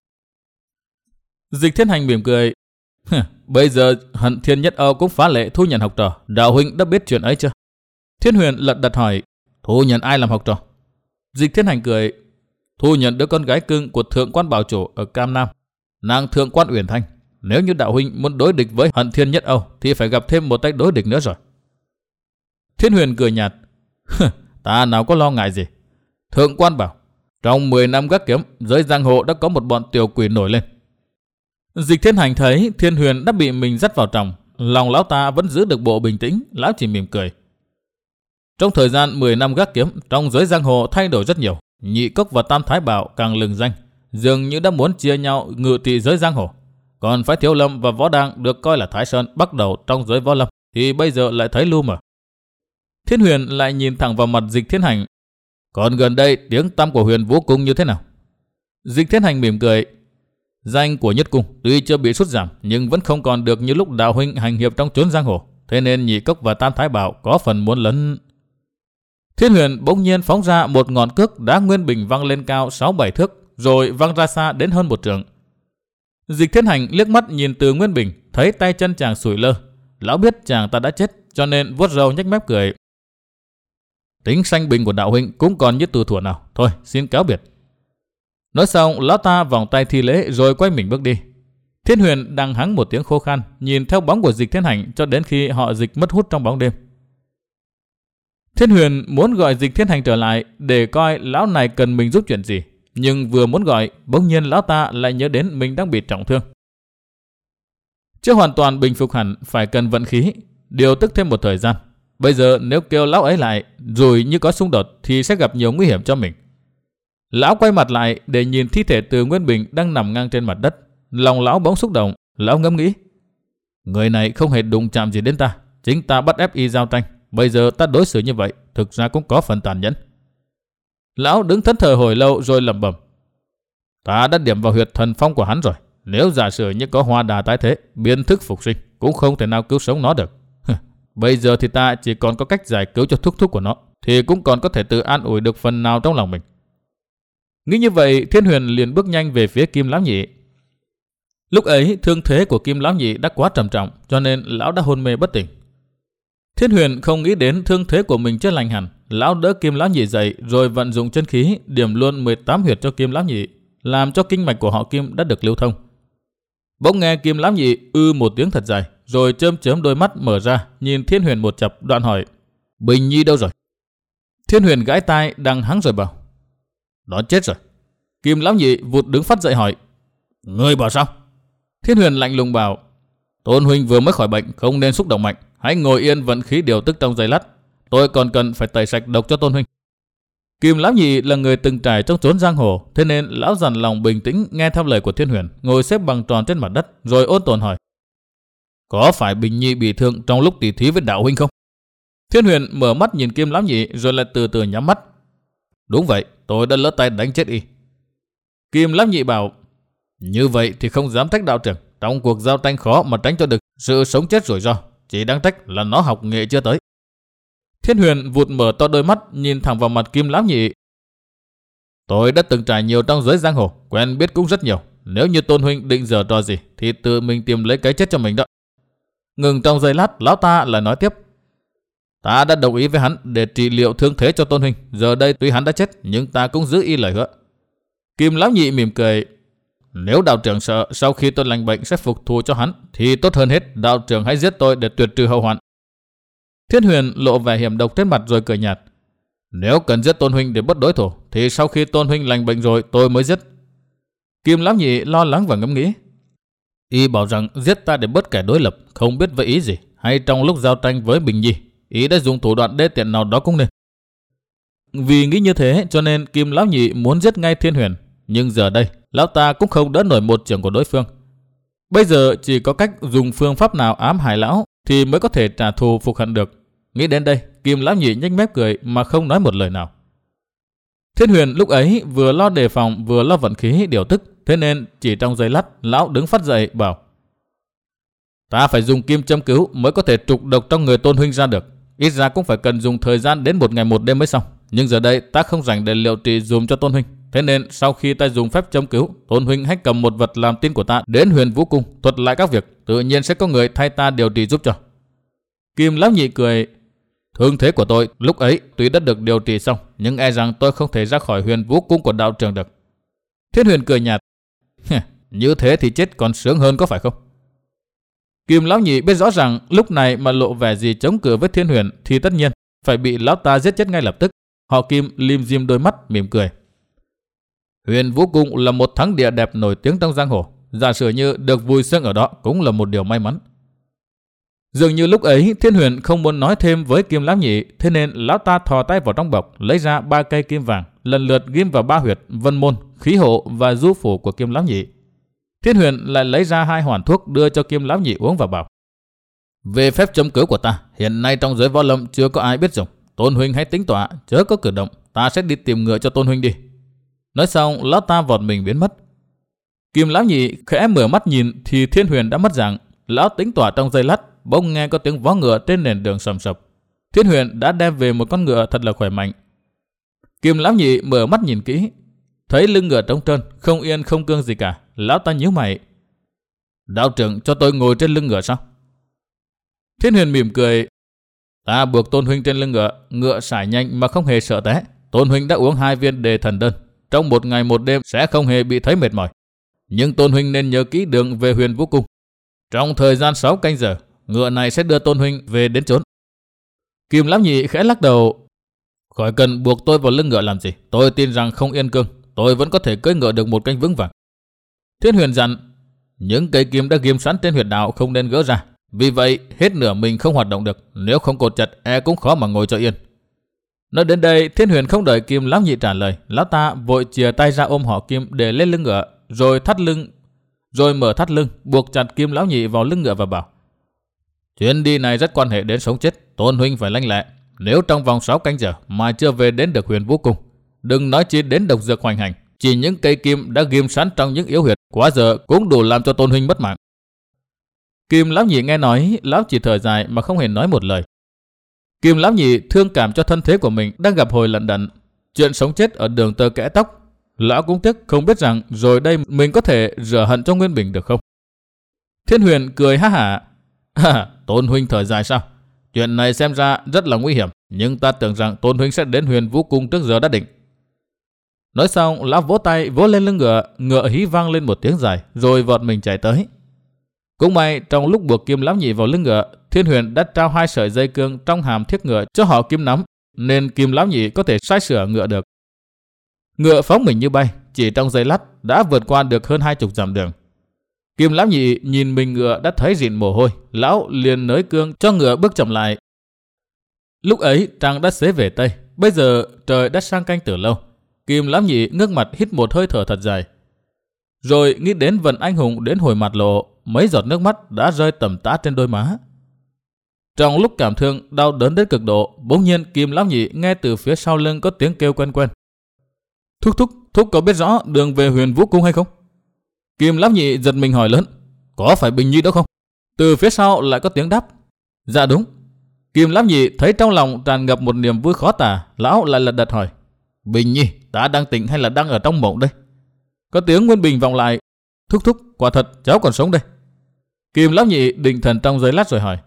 Dịch Thiên Hành mỉm cười: Bây giờ Hận Thiên Nhất Âu cũng phá lệ thu nhận học trò, đạo huynh đã biết chuyện ấy chưa? Thiên Huyền lật đật hỏi: Thu nhận ai làm học trò? Dịch Thiên Hành cười: Thu nhận đứa con gái cưng của Thượng quan Bảo Chủ ở Cam Nam, nàng Thượng quan Uyển Thanh. Nếu như đạo huynh muốn đối địch với Hận Thiên Nhất Âu thì phải gặp thêm một tay đối địch nữa rồi. Thiên Huyền cười nhạt: Ta nào có lo ngại gì. Thượng quan bảo, trong mười năm gác kiếm, giới giang hồ đã có một bọn tiểu quỷ nổi lên. Dịch Thiên Hành thấy Thiên Huyền đã bị mình dắt vào trong, lòng lão ta vẫn giữ được bộ bình tĩnh, lão chỉ mỉm cười. Trong thời gian mười năm gác kiếm, trong giới giang hồ thay đổi rất nhiều. Nhị Cốc và Tam Thái Bảo càng lừng danh, dường như đã muốn chia nhau ngự trị giới giang hồ. Còn Phái Thiếu Lâm và Võ Đang được coi là Thái Sơn bắt đầu trong giới võ lâm, thì bây giờ lại thấy lu mờ. Thiên Huyền lại nhìn thẳng vào mặt Dịch Thiên Hành: Còn gần đây tiếng tăm của Huyền Vũ Cung như thế nào? Dịch Thiên Hành mỉm cười: Danh của Nhất Cung tuy chưa bị sút giảm, nhưng vẫn không còn được như lúc đạo huynh hành hiệp trong chốn giang hồ. Thế nên Nhị Cốc và Tam Thái Bảo có phần muốn lấn. Thiên Huyền bỗng nhiên phóng ra một ngọn cước đá Nguyên Bình văng lên cao sáu bảy thước, rồi văng ra xa đến hơn một trượng. Dịch Thiên Hành liếc mắt nhìn từ Nguyên Bình, thấy tay chân chàng sủi lơ. Lão biết chàng ta đã chết, cho nên vuốt râu nhếch mép cười: Tính sanh bình của đạo huynh cũng còn như từ thuở nào. Thôi xin cáo biệt. Nói xong, lão ta vòng tay thi lễ rồi quay mình bước đi. Thiên Huyền đang hắng một tiếng khô khan, nhìn theo bóng của Dịch Thiên Hành cho đến khi họ Dịch mất hút trong bóng đêm. Thiên Huyền muốn gọi Dịch Thiên Hành trở lại để coi lão này cần mình giúp chuyện gì, nhưng vừa muốn gọi, bỗng nhiên lão ta lại nhớ đến mình đang bị trọng thương. Chưa hoàn toàn bình phục hẳn, phải cần vận khí, điều tức thêm một thời gian. Bây giờ nếu kêu lão ấy lại, rồi như có xung đột thì sẽ gặp nhiều nguy hiểm cho mình. Lão quay mặt lại để nhìn thi thể Từ Nguyên Bình đang nằm ngang trên mặt đất. Lòng lão bỗng xúc động, lão ngẫm nghĩ: Người này không hề đụng chạm gì đến ta, chính ta bắt ép y giao tranh. Bây giờ ta đối xử như vậy, thực ra cũng có phần tàn nhẫn. Lão đứng thẫn thờ hồi lâu rồi lẩm bẩm: Ta đã điểm vào huyệt thần phong của hắn rồi. Nếu giả sử như có hoa đà tái thế, biến thức phục sinh, cũng không thể nào cứu sống nó được. Bây giờ thì ta chỉ còn có cách giải cứu cho thúc thúc của nó, thì cũng còn có thể tự an ủi được phần nào trong lòng mình. Nghĩ như vậy, Thiên Huyền liền bước nhanh về phía Kim Lão Nhị. Lúc ấy thương thế của Kim Lão Nhị đã quá trầm trọng, cho nên lão đã hôn mê bất tỉnh. Thiên Huyền không nghĩ đến thương thế của mình chưa lành hẳn, lão đỡ Kim Lão Nhị dậy rồi vận dụng chân khí điểm luôn mười tám huyệt cho Kim Lão Nhị, làm cho kinh mạch của họ Kim đã được lưu thông. Bỗng nghe Kim Lão Nhị ư một tiếng thật dài, rồi chớm chớm đôi mắt mở ra nhìn Thiên Huyền một chập, đoạn hỏi: Bình Nhi đâu rồi? Thiên Huyền gãi tai đang hắng rồi bảo: Đó chết rồi. Kim lão nhị vụt đứng phát dậy hỏi: Ngươi bảo sao? Thiên Huyền lạnh lùng bảo: Tôn huynh vừa mới khỏi bệnh, không nên xúc động mạnh, hãy ngồi yên vận khí điều tức trong giây lát. Tôi còn cần phải tẩy sạch độc cho Tôn huynh. Kim lão nhị là người từng trải trong chốn giang hồ, thế nên lão dằn lòng bình tĩnh nghe theo lời của Thiên Huyền, ngồi xếp bằng tròn trên mặt đất, rồi ôn tồn hỏi: Có phải Bình Nhi bị thương trong lúc tỉ thí với đạo huynh không? Thiên Huyền mở mắt nhìn Kim lão nhị rồi lại từ từ nhắm mắt. Đúng vậy, tôi đã lỡ tay đánh chết y. Kim lão nhị bảo: Như vậy thì không dám trách đạo trưởng, trong cuộc giao tranh khó mà tránh cho được sự sống chết rủi ro, chỉ đáng trách là nó học nghệ chưa tới. Thiên Huyền vụt mở to đôi mắt nhìn thẳng vào mặt Kim lão nhị. Tôi đã từng trải nhiều trong giới giang hồ, quen biết cũng rất nhiều. Nếu như Tôn huynh định giở trò gì thì tự mình tìm lấy cái chết cho mình đó. Ngừng trong giây lát, lão ta lại nói tiếp: Ta đã đồng ý với hắn để trị liệu thương thế cho Tôn huynh. Giờ đây tuy hắn đã chết, nhưng ta cũng giữ y lời hứa. Kim lão nhị mỉm cười: Nếu đạo trưởng sợ sau khi tôi lành bệnh sẽ phục thù cho hắn, thì tốt hơn hết đạo trưởng hãy giết tôi để tuyệt trừ hậu hoạn. Thiên Huyền lộ vẻ hiểm độc trên mặt rồi cười nhạt: Nếu cần giết Tôn huynh để bất đối thủ, thì sau khi Tôn huynh lành bệnh rồi tôi mới giết. Kim lão nhị lo lắng và ngẫm nghĩ: Y bảo rằng giết ta để bớt kẻ đối lập, không biết với ý gì, hay trong lúc giao tranh với Bình Nhi, ý đã dùng thủ đoạn đê tiện nào đó cũng nên. Vì nghĩ như thế cho nên Kim lão nhị muốn giết ngay Thiên Huyền, nhưng giờ đây lão ta cũng không đỡ nổi một chưởng của đối phương. Bây giờ chỉ có cách dùng phương pháp nào ám hại lão thì mới có thể trả thù phục hận được. Nghĩ đến đây, Kim lão nhị nhếch mép cười mà không nói một lời nào. Thiên Huyền lúc ấy vừa lo đề phòng vừa lo vận khí điều tức, thế nên chỉ trong giây lát lão đứng phát dậy bảo: Ta phải dùng kim châm cứu mới có thể trục độc trong người Tôn huynh ra được. Ít ra cũng phải cần dùng thời gian đến một ngày một đêm mới xong. Nhưng giờ đây ta không rảnh để liệu trị dùm cho Tôn huynh. Thế nên sau khi ta dùng phép châm cứu, Tôn huynh hãy cầm một vật làm tin của ta đến Huyền Vũ Cung thuật lại các việc, tự nhiên sẽ có người thay ta điều trị giúp cho. Kim lão nhị cười: Thương thế của tôi lúc ấy tuy đã được điều trị xong, nhưng e rằng tôi không thể ra khỏi Huyền Vũ Cung của đạo trưởng được. Thiên Huyền cười nhạt: Như thế thì chết còn sướng hơn có phải không? Kim lão nhị biết rõ rằng lúc này mà lộ vẻ gì chống cự với Thiên Huyền thì tất nhiên phải bị lão ta giết chết ngay lập tức. Họ Kim lim dim đôi mắt mỉm cười: Huyền Vũ Cung là một thắng địa đẹp nổi tiếng trong giang hồ, giả sử như được vui sướng ở đó cũng là một điều may mắn. Dường như lúc ấy Thiên Huyền không muốn nói thêm với Kim lão nhị, thế nên lão ta thò tay vào trong bọc lấy ra ba cây kim vàng, lần lượt ghim vào ba huyệt vân môn, khí hộ và du phủ của Kim lão nhị. Thiên Huyền lại lấy ra hai hoàn thuốc đưa cho Kim lão nhị uống và bảo: Về phép châm cứu của ta, hiện nay trong giới võ lâm chưa có ai biết dùng. Tôn huynh hãy tính tọa, chớ có cử động, ta sẽ đi tìm ngựa cho Tôn huynh đi. Nói xong, lão ta vọt mình biến mất. Kim lão nhị khẽ mở mắt nhìn thì Thiên Huyền đã mất dạng. Lão tính tọa trong giây lát, bỗng nghe có tiếng vó ngựa trên nền đường sầm sập. Thiên Huyền đã đem về một con ngựa thật là khỏe mạnh. Kim lão nhị mở mắt nhìn kỹ, thấy lưng ngựa trống trơn, không yên không cương gì cả. Lão ta nhíu mày: Đạo trưởng cho tôi ngồi trên lưng ngựa sao? Thiên Huyền mỉm cười: Ta buộc Tôn huynh trên lưng ngựa, ngựa sải nhanh mà không hề sợ té. Tôn huynh đã uống hai viên đề thần đơn, trong một ngày một đêm sẽ không hề bị thấy mệt mỏi. Nhưng Tôn huynh nên nhớ kỹ đường về Huyền Vũ Cung. Trong thời gian sáu canh giờ, ngựa này sẽ đưa Tôn huynh về đến chốn. Kim lão nhị khẽ lắc đầu: Khỏi cần buộc tôi vào lưng ngựa làm gì, tôi tin rằng không yên cương, tôi vẫn có thể cưỡi ngựa được một canh vững vàng. Thiên Huyền dặn: Những cây kim đã ghim sẵn trên huyệt đạo không nên gỡ ra, vì vậy hết nửa mình không hoạt động được, nếu không cột chặt e cũng khó mà ngồi cho yên. Nói đến đây, Thiên Huyền không đợi Kim lão nhị trả lời, lão ta vội chìa tay ra ôm họ Kim để lên lưng ngựa, rồi thắt lưng, rồi mở thắt lưng, buộc chặt Kim lão nhị vào lưng ngựa và bảo: Chuyến đi này rất quan hệ đến sống chết, Tôn huynh phải lanh lẹ. Nếu trong vòng sáu canh giờ mà chưa về đến được Huyền Vũ Cung, đừng nói chi đến độc dược hoành hành, chỉ những cây kim đã ghim sẵn trong những yếu huyệt quá giờ cũng đủ làm cho Tôn huynh mất mạng. Kim lão nhị nghe nói, lão chỉ thở dài mà không hề nói một lời. Kim lão nhị thương cảm cho thân thế của mình đang gặp hồi lận đận, chuyện sống chết ở đường tơ kẽ tóc. Lão cũng tiếc không biết rằng rồi đây mình có thể rửa hận cho Nguyên Bình được không. Thiên Huyền cười ha hả: Tôn huynh thở dài sao? Chuyện này xem ra rất là nguy hiểm, nhưng ta tưởng rằng Tôn huynh sẽ đến Huyền Vũ Cung trước giờ đã định. Nói xong, lão vỗ tay vỗ lên lưng ngựa, ngựa hí vang lên một tiếng dài, rồi vọt mình chạy tới. Cũng may trong lúc buộc Kim lão nhị vào lưng ngựa, Thiên Huyền đã trao hai sợi dây cương trong hàm thiết ngựa cho họ Kim nắm, nên Kim lão nhị có thể sai sửa ngựa được. Ngựa phóng mình như bay, chỉ trong giây lát đã vượt qua được hơn hai chục dặm đường. Kim lão nhị nhìn mình ngựa đã thấy rịn mồ hôi, lão liền nới cương cho ngựa bước chậm lại. Lúc ấy trăng đã xế về tây, bây giờ trời đã sang canh từ lâu. Kim lão nhị ngước mặt hít một hơi thở thật dài, rồi nghĩ đến vận anh hùng đến hồi mặt lộ, mấy giọt nước mắt đã rơi tầm tã trên đôi má. Trong lúc cảm thương đau đớn đến cực độ, bỗng nhiên Kim lão nhị nghe từ phía sau lưng có tiếng kêu quen quen. Thúc thúc, thúc có biết rõ đường về Huyền Vũ Cung hay không? Kim lão nhị giật mình hỏi lớn, có phải Bình Nhi đó không? Từ phía sau lại có tiếng đáp, dạ đúng. Kim lão nhị thấy trong lòng tràn ngập một niềm vui khó tả, lão lại lật đật hỏi, Bình Nhi, ta đang tỉnh hay là đang ở trong mộng đây? Có tiếng Nguyên Bình vọng lại, thúc thúc, quả thật cháu còn sống đây. Kim lão nhị định thần trong giây lát rồi hỏi,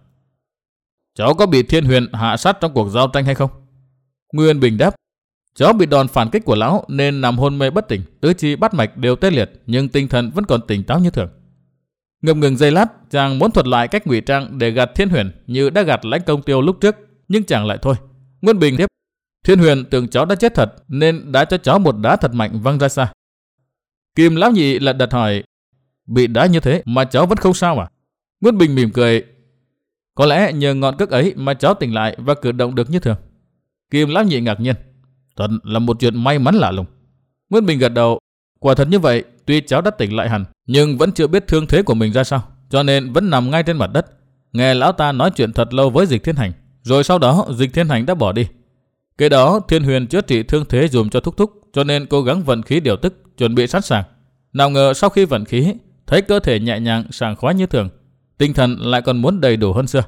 cháu có bị Thiên Huyền hạ sát trong cuộc giao tranh hay không? Nguyên Bình đáp, cháu bị đòn phản kích của lão nên nằm hôn mê bất tỉnh, tứ chi bát mạch đều tê liệt, nhưng tinh thần vẫn còn tỉnh táo như thường. Ngập ngừng giây lát, chàng muốn thuật lại cách ngụy trang để gạt Thiên Huyền như đã gạt Lãnh Công Tiêu lúc trước, nhưng chàng lại thôi. Nguyên Bình tiếp, Thiên Huyền tưởng cháu đã chết thật nên đã cho cháu một đá thật mạnh văng ra xa. Kim lão nhị lật đật hỏi, bị đá như thế mà cháu vẫn không sao à? Nguyên Bình mỉm cười, có lẽ nhờ ngọn cước ấy mà cháu tỉnh lại và cử động được như thường. Kim lão nhị ngạc nhiên, thật là một chuyện may mắn lạ lùng. Nguyên Bình gật đầu, quả thật như vậy, tuy cháu đã tỉnh lại hẳn nhưng vẫn chưa biết thương thế của mình ra sao, cho nên vẫn nằm ngay trên mặt đất. Nghe lão ta nói chuyện thật lâu với Dịch Thiên Hành, rồi sau đó Dịch Thiên Hành đã bỏ đi. Kế đó Thiên Huyền chữa trị thương thế dùm cho thúc thúc, cho nên cố gắng vận khí điều tức, chuẩn bị sẵn sàng. Nào ngờ sau khi vận khí, thấy cơ thể nhẹ nhàng sảng khoái như thường, tinh thần lại còn muốn đầy đủ hơn xưa.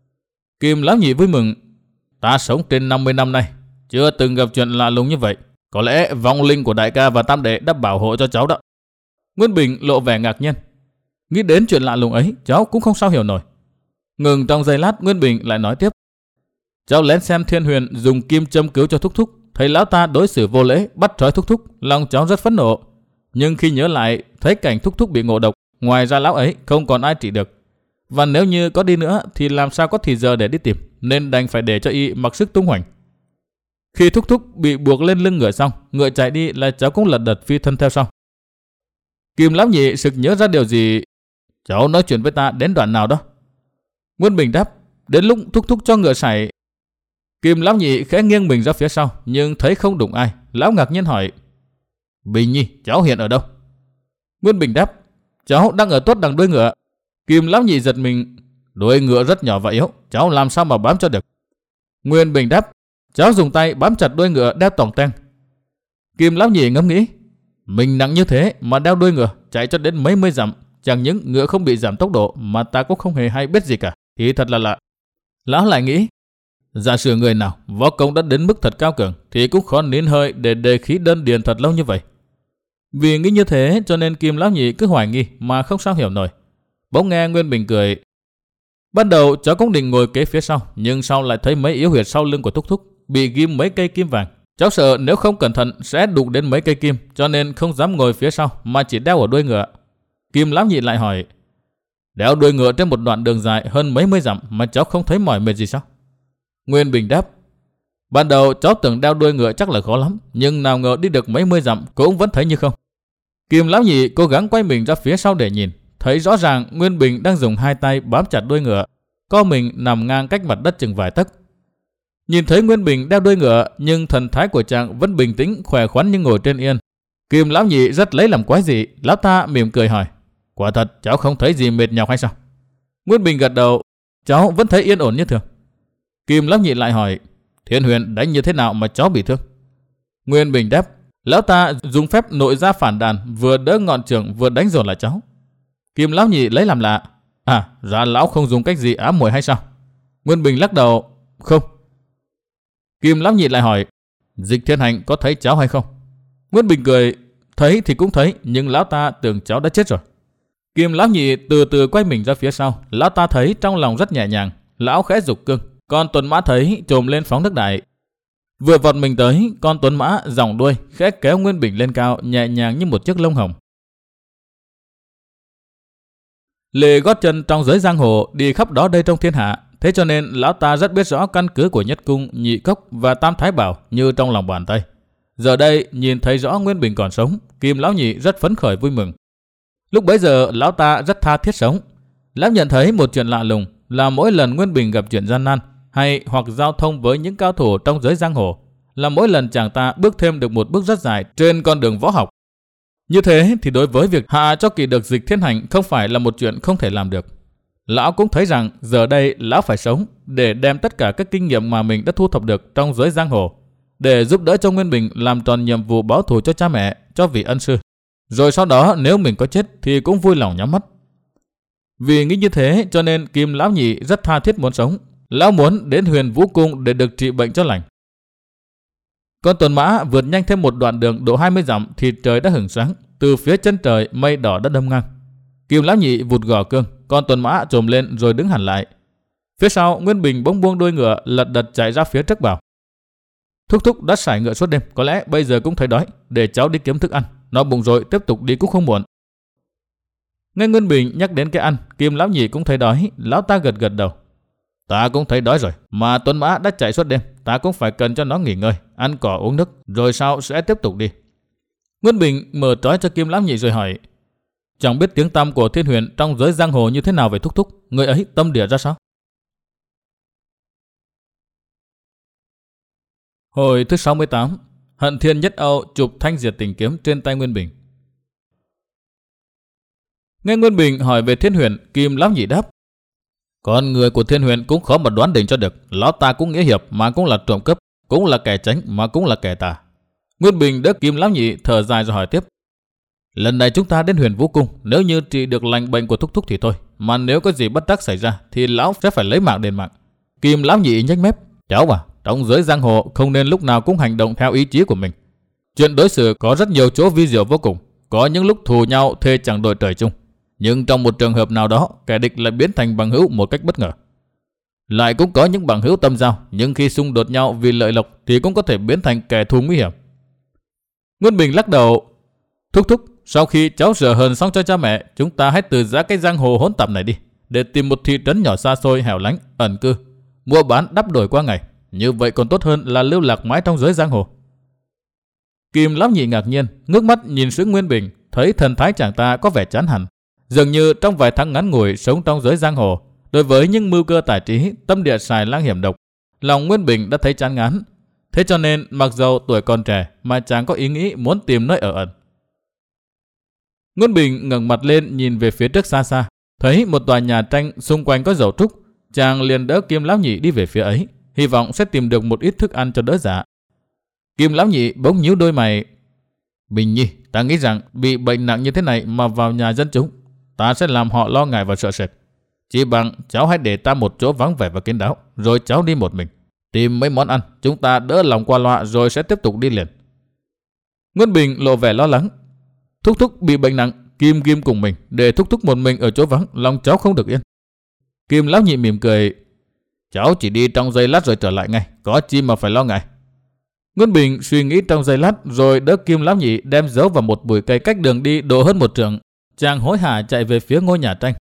Kim lão nhị vui mừng, ta sống trên năm mươi năm nay, chưa từng gặp chuyện lạ lùng như vậy. Có lẽ vong linh của đại ca và tam đệ đã bảo hộ cho cháu đó. Nguyên Bình lộ vẻ ngạc nhiên. Nghĩ đến chuyện lạ lùng ấy, cháu cũng không sao hiểu nổi. Ngừng trong giây lát, Nguyên Bình lại nói tiếp. Cháu lén xem Thiên Huyền dùng kim châm cứu cho thúc thúc, thấy lão ta đối xử vô lễ, bắt trói thúc thúc, lòng cháu rất phẫn nộ. Nhưng khi nhớ lại, thấy cảnh thúc thúc bị ngộ độc, ngoài ra lão ấy không còn ai trị được. Và nếu như có đi nữa thì làm sao có thì giờ để đi tìm, nên đành phải để cho y mặc sức tung hoành. Khi thúc thúc bị buộc lên lưng ngựa xong, ngựa chạy đi là cháu cũng lật đật phi thân theo sau. Kim lão nhị sực nhớ ra điều gì. Cháu nói chuyện với ta đến đoạn nào đó? Nguyên Bình đáp, đến lúc thúc thúc cho ngựa sải. Kim lão nhị khẽ nghiêng mình ra phía sau, nhưng thấy không đụng ai. Lão ngạc nhiên hỏi, Bình Nhi, cháu hiện ở đâu? Nguyên Bình đáp, cháu đang ở tuốt đằng đuôi ngựa. Kim lão nhị giật mình, đuôi ngựa rất nhỏ và yếu, cháu làm sao mà bám cho được? Nguyên Bình đáp, cháu dùng tay bám chặt đuôi ngựa đeo tòng ten. Kim lão nhị ngẫm nghĩ, mình nặng như thế mà đeo đuôi ngựa chạy cho đến mấy mươi dặm, chẳng những ngựa không bị giảm tốc độ mà ta cũng không hề hay biết gì cả, thì thật là lạ. Lão lại nghĩ, giả sử người nào võ công đã đến mức thật cao cường thì cũng khó nín hơi để đề khí đơn điền thật lâu như vậy. Vì nghĩ như thế cho nên Kim lão nhị cứ hoài nghi mà không sao hiểu nổi. Bỗng nghe Nguyên Bình cười. Ban đầu cháu cũng định ngồi kế phía sau, nhưng sau lại thấy mấy yếu huyệt sau lưng của thúc thúc bị ghim mấy cây kim vàng. Cháu sợ nếu không cẩn thận sẽ đụng đến mấy cây kim, cho nên không dám ngồi phía sau mà chỉ đeo ở đuôi ngựa. Kim lão nhị lại hỏi, đeo đuôi ngựa trên một đoạn đường dài hơn mấy mươi dặm mà cháu không thấy mỏi mệt gì sao? Nguyên Bình đáp, ban đầu cháu tưởng đeo đuôi ngựa chắc là khó lắm, nhưng nào ngờ đi được mấy mươi dặm cũng vẫn thấy như không. Kim lão nhị cố gắng quay mình ra phía sau để nhìn, thấy rõ ràng Nguyên Bình đang dùng hai tay bám chặt đuôi ngựa, co mình nằm ngang cách mặt đất chừng vài tấc. Nhìn thấy Nguyên Bình đeo đuôi ngựa, nhưng thần thái của chàng vẫn bình tĩnh, khỏe khoắn như ngồi trên yên. Kim lão nhị rất lấy làm quái dị, lão ta mỉm cười hỏi, quả thật cháu không thấy gì mệt nhọc hay sao? Nguyên Bình gật đầu, cháu vẫn thấy yên ổn như thường. Kim lão nhị lại hỏi, Thiên Huyền đánh như thế nào mà cháu bị thương? Nguyên Bình đáp, lão ta dùng phép nội gia phản đàn, vừa đỡ ngọn trường vừa đánh dồn lại cháu. Kim lão nhị lấy làm lạ, à, ra lão không dùng cách gì ám muội hay sao? Nguyên Bình lắc đầu, không. Kim lão nhị lại hỏi, Dịch Thiên Hành có thấy cháu hay không? Nguyên Bình cười, thấy thì cũng thấy, nhưng lão ta tưởng cháu đã chết rồi. Kim lão nhị từ từ quay mình ra phía sau, lão ta thấy trong lòng rất nhẹ nhàng, lão khẽ giục cương, con tuấn mã thấy trồm lên phóng nước đại. Vừa vọt mình tới, con tuấn mã giỏng đuôi khẽ kéo Nguyên Bình lên cao, nhẹ nhàng như một chiếc lông hồng. Lê gót chân trong giới giang hồ đi khắp đó đây trong thiên hạ, thế cho nên lão ta rất biết rõ căn cứ của Nhất Cung, Nhị Cốc và Tam Thái Bảo như trong lòng bàn tay. Giờ đây nhìn thấy rõ Nguyên Bình còn sống, Kim lão nhị rất phấn khởi vui mừng. Lúc bấy giờ lão ta rất tha thiết sống. Lão nhận thấy một chuyện lạ lùng là mỗi lần Nguyên Bình gặp chuyện gian nan hay hoặc giao thông với những cao thủ trong giới giang hồ, là mỗi lần chàng ta bước thêm được một bước rất dài trên con đường võ học. Như thế thì đối với việc hạ cho kỳ được Dịch Thiên Hành không phải là một chuyện không thể làm được. Lão cũng thấy rằng giờ đây lão phải sống để đem tất cả các kinh nghiệm mà mình đã thu thập được trong giới giang hồ để giúp đỡ cho Nguyên Bình làm tròn nhiệm vụ báo thù cho cha mẹ, cho vị ân sư. Rồi sau đó nếu mình có chết thì cũng vui lòng nhắm mắt. Vì nghĩ như thế cho nên Kim lão nhị rất tha thiết muốn sống. Lão muốn đến Huyền Vũ Cung để được trị bệnh cho lành. Con tuần mã vượt nhanh thêm một đoạn đường độ hai mươi dặm thì trời đã hửng sáng. Từ phía chân trời mây đỏ đã đâm ngang. Kim lão nhị vụt gò cương, con tuần mã trồm lên rồi đứng hẳn lại. Phía sau Nguyên Bình bỗng buông đuôi ngựa lật đật chạy ra phía trước bảo: Thúc thúc đã sải ngựa suốt đêm, có lẽ bây giờ cũng thấy đói, để cháu đi kiếm thức ăn, no bụng rồi tiếp tục đi cũng không muộn. Nghe Nguyên Bình nhắc đến cái ăn, Kim lão nhị cũng thấy đói, lão ta gật gật đầu. Ta cũng thấy đói rồi, mà tuần mã đã chạy suốt đêm, ta cũng phải cần cho nó nghỉ ngơi, ăn cỏ uống nước, rồi sau sẽ tiếp tục đi. Nguyên Bình mở trói cho Kim lão nhị rồi hỏi: Chẳng biết tiếng tăm của Thiên Huyền trong giới giang hồ như thế nào vậy thúc thúc, người ấy tâm địa ra sao? Hồi thứ sáu mươi tám, Hận Thiên Nhất Âu chụp thanh diệt tình kiếm trên tay Nguyên Bình. Nghe Nguyên Bình hỏi về Thiên Huyền, Kim lão nhị đáp: Con người của Thiên Huyền cũng khó mà đoán định cho được, lão ta cũng nghĩa hiệp mà cũng là trộm cướp, cũng là kẻ tránh mà cũng là kẻ tà. Nguyên Bình đỡ Kim lão nhị thở dài rồi hỏi tiếp: Lần này chúng ta đến Huyền Vũ Cung, nếu như trị được lành bệnh của thúc thúc thì thôi, mà nếu có gì bất trắc xảy ra thì lão sẽ phải lấy mạng đền mạng. Kim lão nhị nhếch mép: Cháu à, trong giới giang hồ không nên lúc nào cũng hành động theo ý chí của mình. Chuyện đối xử có rất nhiều chỗ vi diệu vô cùng, có những lúc thù nhau thề chẳng đội trời chung, nhưng trong một trường hợp nào đó kẻ địch lại biến thành bằng hữu một cách bất ngờ. Lại cũng có những bằng hữu tâm giao, nhưng khi xung đột nhau vì lợi lộc thì cũng có thể biến thành kẻ thù nguy hiểm. Nguyên Bình lắc đầu: Thúc thúc, sau khi cháu rửa hờn xong cho cha mẹ, chúng ta hãy từ giã cái giang hồ hỗn tạp này đi, để tìm một thị trấn nhỏ xa xôi hẻo lánh, ẩn cư, mua bán đắp đổi qua ngày. Như vậy còn tốt hơn là lưu lạc mãi trong giới giang hồ. Kim lão nhị ngạc nhiên, ngước mắt nhìn xuống Nguyên Bình, thấy thần thái chàng ta có vẻ chán hẳn. Dường như trong vài tháng ngắn ngủi sống trong giới giang hồ, đối với những mưu cơ tài trí, tâm địa xài lang hiểm độc, lòng Nguyên Bình đã thấy chán ngán. Thế cho nên mặc dầu tuổi còn trẻ mà chàng có ý nghĩ muốn tìm nơi ở ẩn. Nguyên Bình ngẩng mặt lên nhìn về phía trước xa xa, thấy một tòa nhà tranh xung quanh có dầu trúc. Chàng liền đỡ Kim lão nhị đi về phía ấy, hy vọng sẽ tìm được một ít thức ăn cho đỡ dạ. Kim lão nhị bỗng nhíu đôi mày: Bình nhi, ta nghĩ rằng bị bệnh nặng như thế này mà vào nhà dân chúng, ta sẽ làm họ lo ngại và sợ sệt. Chỉ bằng cháu hãy để ta một chỗ vắng vẻ và kín đáo, rồi cháu đi một mình, tìm mấy món ăn, chúng ta đỡ lòng qua loa rồi sẽ tiếp tục đi liền. Nguyên Bình lộ vẻ lo lắng: Thúc thúc bị bệnh nặng, Kim Kim cùng mình, để thúc thúc một mình ở chỗ vắng, lòng cháu không được yên. Kim lão nhị mỉm cười: Cháu chỉ đi trong giây lát rồi trở lại ngay, có chi mà phải lo ngại. Nguyên Bình suy nghĩ trong giây lát rồi đỡ Kim lão nhị đem giấu vào một bụi cây cách đường đi độ hơn một trượng. Chàng hối hả chạy về phía ngôi nhà tranh.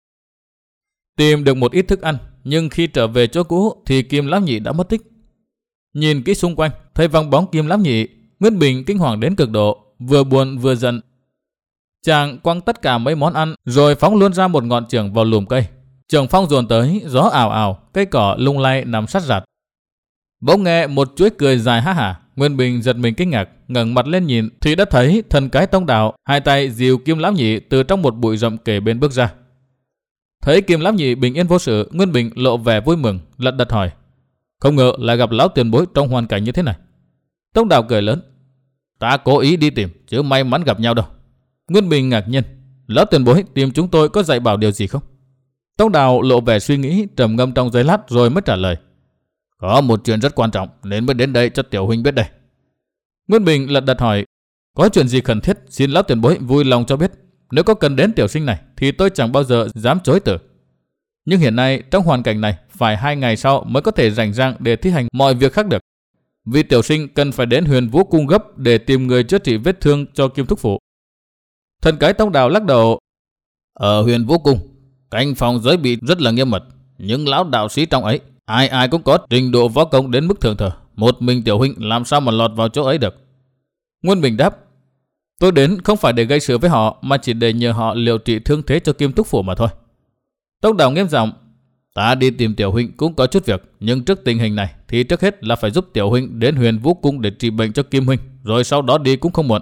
Tìm được một ít thức ăn, nhưng khi trở về chỗ cũ thì Kim lão nhị đã mất tích. Nhìn kỹ xung quanh, thấy vắng bóng Kim lão nhị, Nguyên Bình kinh hoàng đến cực độ, vừa buồn vừa giận. Chàng quăng tất cả mấy món ăn rồi phóng luôn ra một ngọn chưởng vào lùm cây. Trường phong dồn tới, gió ảo ảo, cây cỏ lung lay nằm sát rạt. Bỗng nghe một chuỗi cười dài ha hả. Nguyên Bình giật mình kinh ngạc, ngẩng mặt lên nhìn thì đã thấy thần cái Tông Đạo hai tay dìu Kim lão nhị từ trong một bụi rậm kề bên bước ra. Thấy Kim lão nhị bình yên vô sự, Nguyên Bình lộ vẻ vui mừng, lật đật hỏi: Không ngờ lại gặp lão tiền bối trong hoàn cảnh như thế này. Tông Đạo cười lớn: Ta cố ý đi tìm, chứ may mắn gặp nhau đâu. Nguyên Bình ngạc nhiên: Lão tiền bối tìm chúng tôi có dạy bảo điều gì không? Tông Đạo lộ vẻ suy nghĩ, trầm ngâm trong giây lát rồi mới trả lời: Có một chuyện rất quan trọng nên mới đến đây cho tiểu huynh biết đây. Nguyên Bình lật đật hỏi: Có chuyện gì khẩn thiết, xin lão tiền bối vui lòng cho biết. Nếu có cần đến tiểu sinh này thì tôi chẳng bao giờ dám chối từ. Nhưng hiện nay trong hoàn cảnh này phải hai ngày sau mới có thể rảnh rang để thi hành mọi việc khác được. Vì tiểu sinh cần phải đến Huyền Vũ Cung gấp để tìm người chữa trị vết thương cho Kim thúc phụ. Thần cái Tông Đạo lắc đầu: Ở Huyền Vũ Cung, canh phòng giới bị rất là nghiêm mật. những lão đạo sĩ trong ấy, ai ai cũng có trình độ võ công đến mức thường thờ. Một mình Tiểu huynh làm sao mà lọt vào chỗ ấy được? Nguyên Bình đáp, tôi đến không phải để gây sự với họ, mà chỉ để nhờ họ liệu trị thương thế cho Kim Túc Phủ mà thôi. Tông Đào nghiêm giọng, ta đi tìm Tiểu huynh cũng có chút việc, nhưng trước tình hình này thì trước hết là phải giúp Tiểu huynh đến Huyền Vũ Cung để trị bệnh cho Kim huynh, rồi sau đó đi cũng không muộn.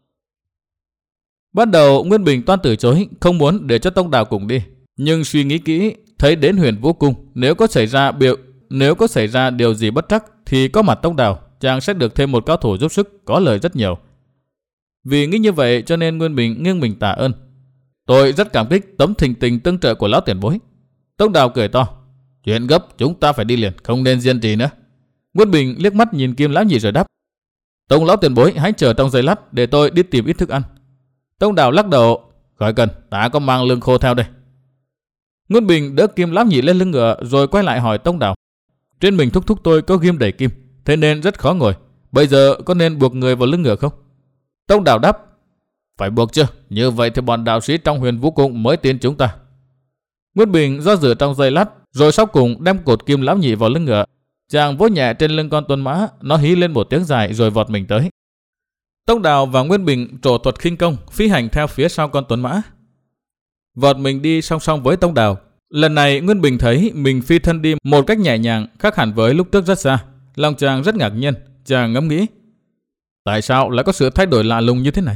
Ban đầu Nguyên Bình toan từ chối, không muốn để cho Tông Đào cùng đi, nhưng suy nghĩ kỹ, thấy đến Huyền Vũ Cung, nếu có xảy ra biểu nếu có xảy ra điều gì bất trắc thì có mặt Tông Đào, chàng sẽ được thêm một cao thủ giúp sức, có lợi rất nhiều. Vì nghĩ như vậy cho nên Nguyên Bình nghiêng mình tạ ơn. Tôi rất cảm kích tấm thình tình tương trợ của lão tiền bối. Tông Đào cười to, chuyện gấp chúng ta phải đi liền, không nên diên trì nữa. Nguyên Bình liếc mắt nhìn Kim lão nhị rồi đáp, Tông lão tiền bối hãy chờ trong giây lát để tôi đi tìm ít thức ăn. Tông Đào lắc đầu, khỏi cần, ta có mang lương khô theo đây. Nguyên Bình đỡ Kim lão nhị lên lưng ngựa rồi quay lại hỏi Tông Đào, trên mình thúc thúc tôi có ghim đầy kim, thế nên rất khó ngồi, bây giờ có nên buộc người vào lưng ngựa không? Tông Đào đáp, phải buộc chứ, như vậy thì bọn đạo sĩ trong Huyền Vũ Cung mới tin chúng ta. Nguyên Bình do dự trong giây lát, rồi sau cùng đem cột Kim lão nhị vào lưng ngựa. Chàng vỗ nhẹ trên lưng con tuấn mã, nó hí lên một tiếng dài rồi vọt mình tới. Tông Đào và Nguyên Bình trổ thuật khinh công, phi hành theo phía sau con tuấn mã. Vọt mình đi song song với Tông Đào. Lần này Nguyên Bình thấy mình phi thân đi một cách nhẹ nhàng, khác hẳn với lúc trước rất xa. Lòng chàng rất ngạc nhiên, chàng ngẫm nghĩ, tại sao lại có sự thay đổi lạ lùng như thế này?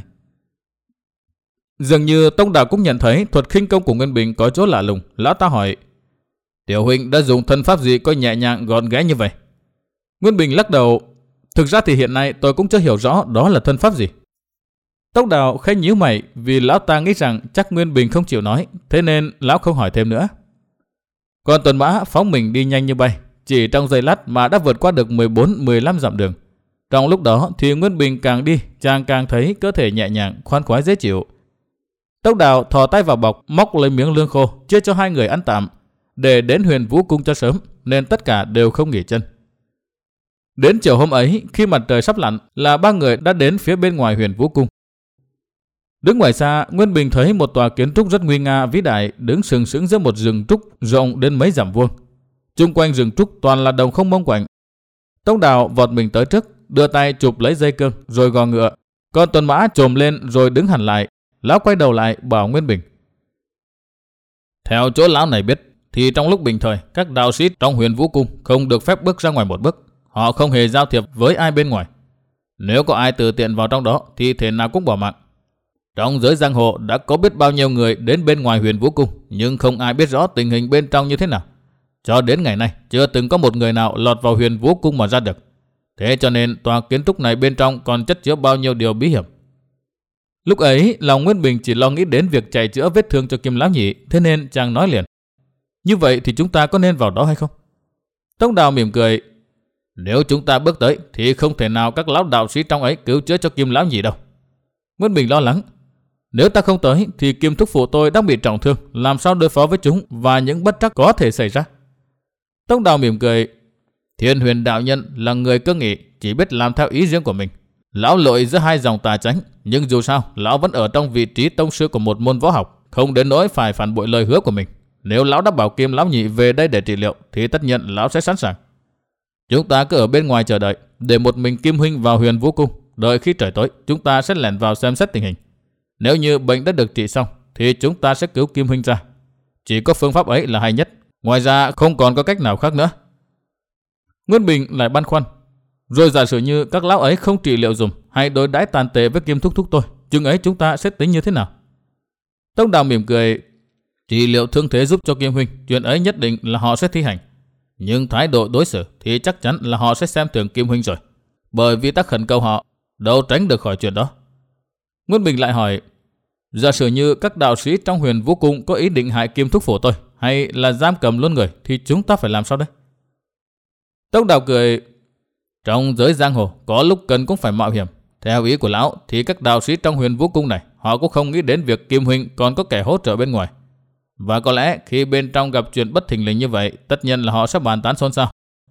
Dường như Tông Đào cũng nhận thấy thuật khinh công của Nguyên Bình có chỗ lạ lùng. Lão ta hỏi, Tiểu huynh đã dùng thân pháp gì có nhẹ nhàng gọn ghẽ như vậy? Nguyên Bình lắc đầu, thực ra thì hiện nay tôi cũng chưa hiểu rõ đó là thân pháp gì. Tông Đào khẽ nhíu mày vì lão ta nghĩ rằng chắc Nguyên Bình không chịu nói, thế nên lão không hỏi thêm nữa. Còn tuần mã phóng mình đi nhanh như bay, chỉ trong giây lát mà đã vượt qua được mười bốn mười lăm dặm đường. Trong lúc đó thì Nguyên Bình càng đi, chàng càng thấy cơ thể nhẹ nhàng, khoan khoái dễ chịu. Tông Đào thò tay vào bọc, móc lấy miếng lương khô, chia cho hai người ăn tạm, để đến Huyền Vũ Cung cho sớm, nên tất cả đều không nghỉ chân. Đến chiều hôm ấy, khi mặt trời sắp lặn, là ba người đã đến phía bên ngoài Huyền Vũ Cung. Đứng ngoài xa, Nguyên Bình thấy một tòa kiến trúc rất nguy nga vĩ đại đứng sừng sững giữa một rừng trúc rộng đến mấy dặm vuông. Chung quanh rừng trúc toàn là đồng không mông quạnh. Tông Đào vọt mình tới trước, đưa tay chụp lấy dây cương rồi gò ngựa. Con tuần mã trồm lên rồi đứng hẳn lại. Lão quay đầu lại bảo Nguyên Bình, theo chỗ lão này biết thì trong lúc bình thời các đạo sĩ trong Huyền Vũ Cung không được phép bước ra ngoài một bước. Họ không hề giao thiệp với ai bên ngoài. Nếu có ai tự tiện vào trong đó thì thể nào cũng bỏ mạng. Trong giới giang hồ đã có biết bao nhiêu người đến bên ngoài Huyền Vũ Cung, nhưng không ai biết rõ tình hình bên trong như thế nào. Cho đến ngày nay chưa từng có một người nào lọt vào Huyền Vũ Cung mà ra được. Thế cho nên tòa kiến trúc này bên trong còn chất chứa bao nhiêu điều bí hiểm. Lúc ấy lòng Nguyên Bình chỉ lo nghĩ đến việc chạy chữa vết thương cho Kim lão nhị, thế nên chàng nói liền, như vậy thì chúng ta có nên vào đó hay không? Tông Đào mỉm cười, nếu chúng ta bước tới thì không thể nào các lão đạo sĩ trong ấy cứu chữa cho Kim lão nhị đâu. Nguyên Bình lo lắng, nếu ta không tới thì Kim thúc phụ tôi đang bị trọng thương, làm sao đối phó với chúng và những bất trắc có thể xảy ra? Tông Đào mỉm cười, Thiên Huyền đạo nhân là người cơ nghị, chỉ biết làm theo ý riêng của mình. Lão lội giữa hai dòng tà chánh, nhưng dù sao lão vẫn ở trong vị trí tông sư của một môn võ học, không đến nỗi phải phản bội lời hứa của mình. Nếu lão đã bảo Kim lão nhị về đây để trị liệu thì tất nhiên lão sẽ sẵn sàng. Chúng ta cứ ở bên ngoài chờ đợi, để một mình Kim huynh vào Huyền Vũ Cung. Đợi khi trời tối chúng ta sẽ lẻn vào xem xét tình hình. Nếu như bệnh đã được trị xong thì chúng ta sẽ cứu Kim huynh ra. Chỉ có phương pháp ấy là hay nhất, ngoài ra không còn có cách nào khác nữa. Nguyên Bình lại băn khoăn, rồi giả sử như các lão ấy không trị liệu dùm hay đối đãi tàn tệ với Kim thúc thúc tôi, chừng ấy chúng ta sẽ tính như thế nào? Tông Đào mỉm cười, trị liệu thương thế giúp cho Kim huynh, chuyện ấy nhất định là họ sẽ thi hành. Nhưng thái độ đối xử thì chắc chắn là họ sẽ xem thường Kim huynh rồi, bởi vì ta khẩn cầu họ, đâu tránh được khỏi chuyện đó. Nguyên Bình lại hỏi, giả sử như các đạo sĩ trong Huyền Vũ Cung có ý định hại Kim thúc phổ tôi, hay là giam cầm luôn người, thì chúng ta phải làm sao đây? Tông Đào cười, trong giới giang hồ có lúc cần cũng phải mạo hiểm. Theo ý của lão thì các đạo sĩ trong Huyền Vũ Cung này họ cũng không nghĩ đến việc Kim huynh còn có kẻ hỗ trợ bên ngoài. Và có lẽ khi bên trong gặp chuyện bất thình lình như vậy, tất nhiên là họ sẽ bàn tán xôn xao.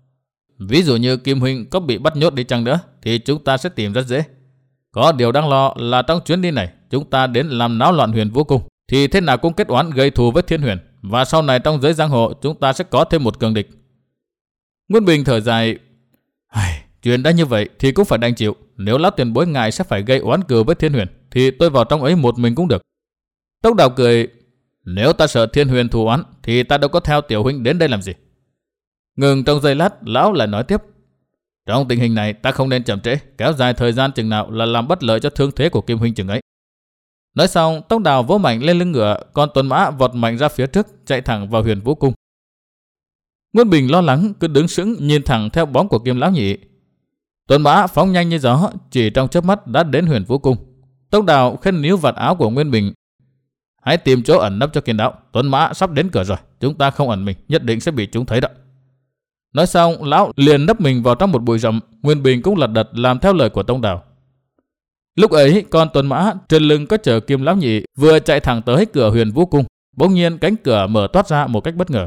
Ví dụ như Kim huynh có bị bắt nhốt đi chăng nữa thì chúng ta sẽ tìm rất dễ. Có điều đáng lo là trong chuyến đi này chúng ta đến làm náo loạn Huyền Vũ Cung thì thế nào cũng kết oán gây thù với Thiên Huyền, và sau này trong giới giang hồ chúng ta sẽ có thêm một cường địch. Nguyên Bình thở dài, chuyện đã như vậy thì cũng phải đành chịu. Nếu lão tiền bối ngài sẽ phải gây oán cừu với Thiên Huyền thì tôi vào trong ấy một mình cũng được. Tốc Đào cười, nếu ta sợ Thiên Huyền thù oán thì ta đâu có theo tiểu huynh đến đây làm gì. Ngừng trong giây lát, lão lại nói tiếp, trong tình hình này ta không nên chậm trễ, kéo dài thời gian chừng nào là làm bất lợi cho thương thế của Kim huynh chừng ấy. Nói xong, Tốc Đào vỗ mạnh lên lưng ngựa, còn Tuấn Mã vọt mạnh ra phía trước, chạy thẳng vào Huyền Vũ cung. Nguyên Bình lo lắng cứ đứng sững nhìn thẳng theo bóng của Kim lão nhị. Tuấn Mã phóng nhanh như gió, chỉ trong chớp mắt đã đến Huyền Vũ cung. Tốc Đào khẽ níu vạt áo của Nguyên Bình, hãy tìm chỗ ẩn nấp cho kiên đạo. Tuấn Mã sắp đến cửa rồi, chúng ta không ẩn mình nhất định sẽ bị chúng thấy đó. Nói xong, lão liền nấp mình vào trong một bụi rậm. Nguyên Bình cũng lật đật làm theo lời của Tông Đào. Lúc ấy, con Tuấn Mã trên lưng có chở Kim lão nhị vừa chạy thẳng tới cửa Huyền Vũ cung. Bỗng nhiên cánh cửa mở toát ra một cách bất ngờ.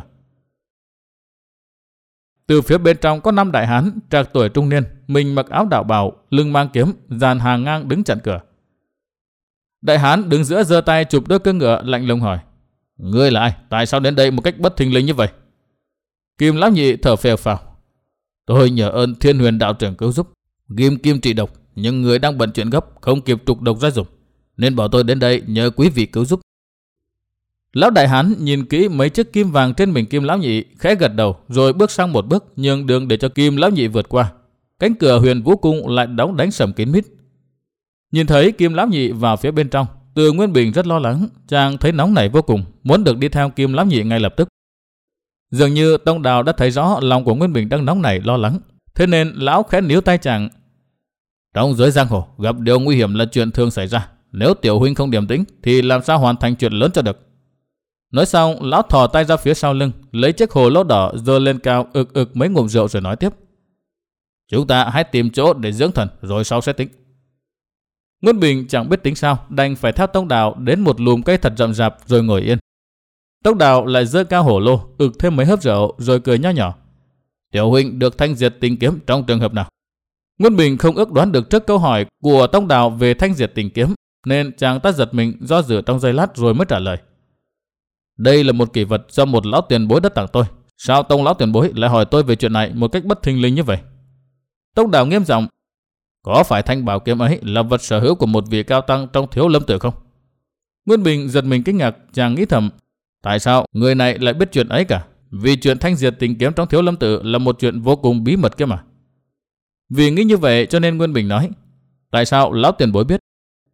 Từ phía bên trong có năm đại hán trạc tuổi trung niên, mình mặc áo đạo bào, lưng mang kiếm, dàn hàng ngang đứng chặn cửa. Đại hán đứng giữa giơ tay chụp đôi cương ngựa, lạnh lùng hỏi, ngươi là ai? Tại sao đến đây một cách bất thình lình như vậy? Kim lão nhị thở phèo phào, tôi nhờ ơn Thiên Huyền đạo trưởng cứu giúp, ghim kim trị độc, nhưng người đang bận chuyện gấp, không kịp trục độc ra dùng, nên bảo tôi đến đây nhờ quý vị cứu giúp. Lão đại hán nhìn kỹ mấy chiếc kim vàng trên mình Kim lão nhị, khẽ gật đầu, rồi bước sang một bước, nhường đường để cho Kim lão nhị vượt qua. Cánh cửa Huyền Vũ cung lại đóng đánh sầm kín mít. Nhìn thấy Kim lão nhị vào phía bên trong, Từ Nguyên Bình rất lo lắng, chàng thấy nóng nảy vô cùng, muốn được đi theo Kim lão nhị ngay lập tức. Dường như Tông Đào đã thấy rõ lòng của Nguyên Bình đang nóng nảy lo lắng, thế nên lão khẽ níu tay chàng. Trong giới giang hồ, gặp điều nguy hiểm là chuyện thường xảy ra, nếu tiểu huynh không điềm tĩnh thì làm sao hoàn thành chuyện lớn cho được. Nói xong, lão thò tay ra phía sau lưng, lấy chiếc hồ lô đỏ giơ lên cao, ực ực mấy ngụm rượu rồi nói tiếp, chúng ta hãy tìm chỗ để dưỡng thần rồi sau sẽ tính. Nguyên Bình chẳng biết tính sao, đành phải theo Tông Đào đến một lùm cây thật rậm rạp rồi ngồi yên. Tông Đào lại giơ cao hổ lô, ực thêm mấy hớp rượu rồi cười nho nhỏ, tiểu huynh được thanh diệt tình kiếm trong trường hợp nào? Nguyên Bình không ước đoán được trước câu hỏi của Tông Đào về thanh diệt tình kiếm, nên chàng ta giật mình do dự trong giây lát rồi mới trả lời, đây là một kỷ vật do một lão tiền bối đã tặng tôi. Sao Tông lão tiền bối lại hỏi tôi về chuyện này một cách bất thình lình như vậy? Tông Đào nghiêm giọng, có phải thanh bảo kiếm ấy là vật sở hữu của một vị cao tăng trong Thiếu Lâm Tự không? Nguyên Bình giật mình kinh ngạc, chàng nghĩ thầm, tại sao người này lại biết chuyện ấy cả? Vì chuyện thanh diệt tình kiếm trong Thiếu Lâm Tự là một chuyện vô cùng bí mật kia mà. Vì nghĩ như vậy cho nên Nguyên Bình nói, tại sao lão tiền bối biết?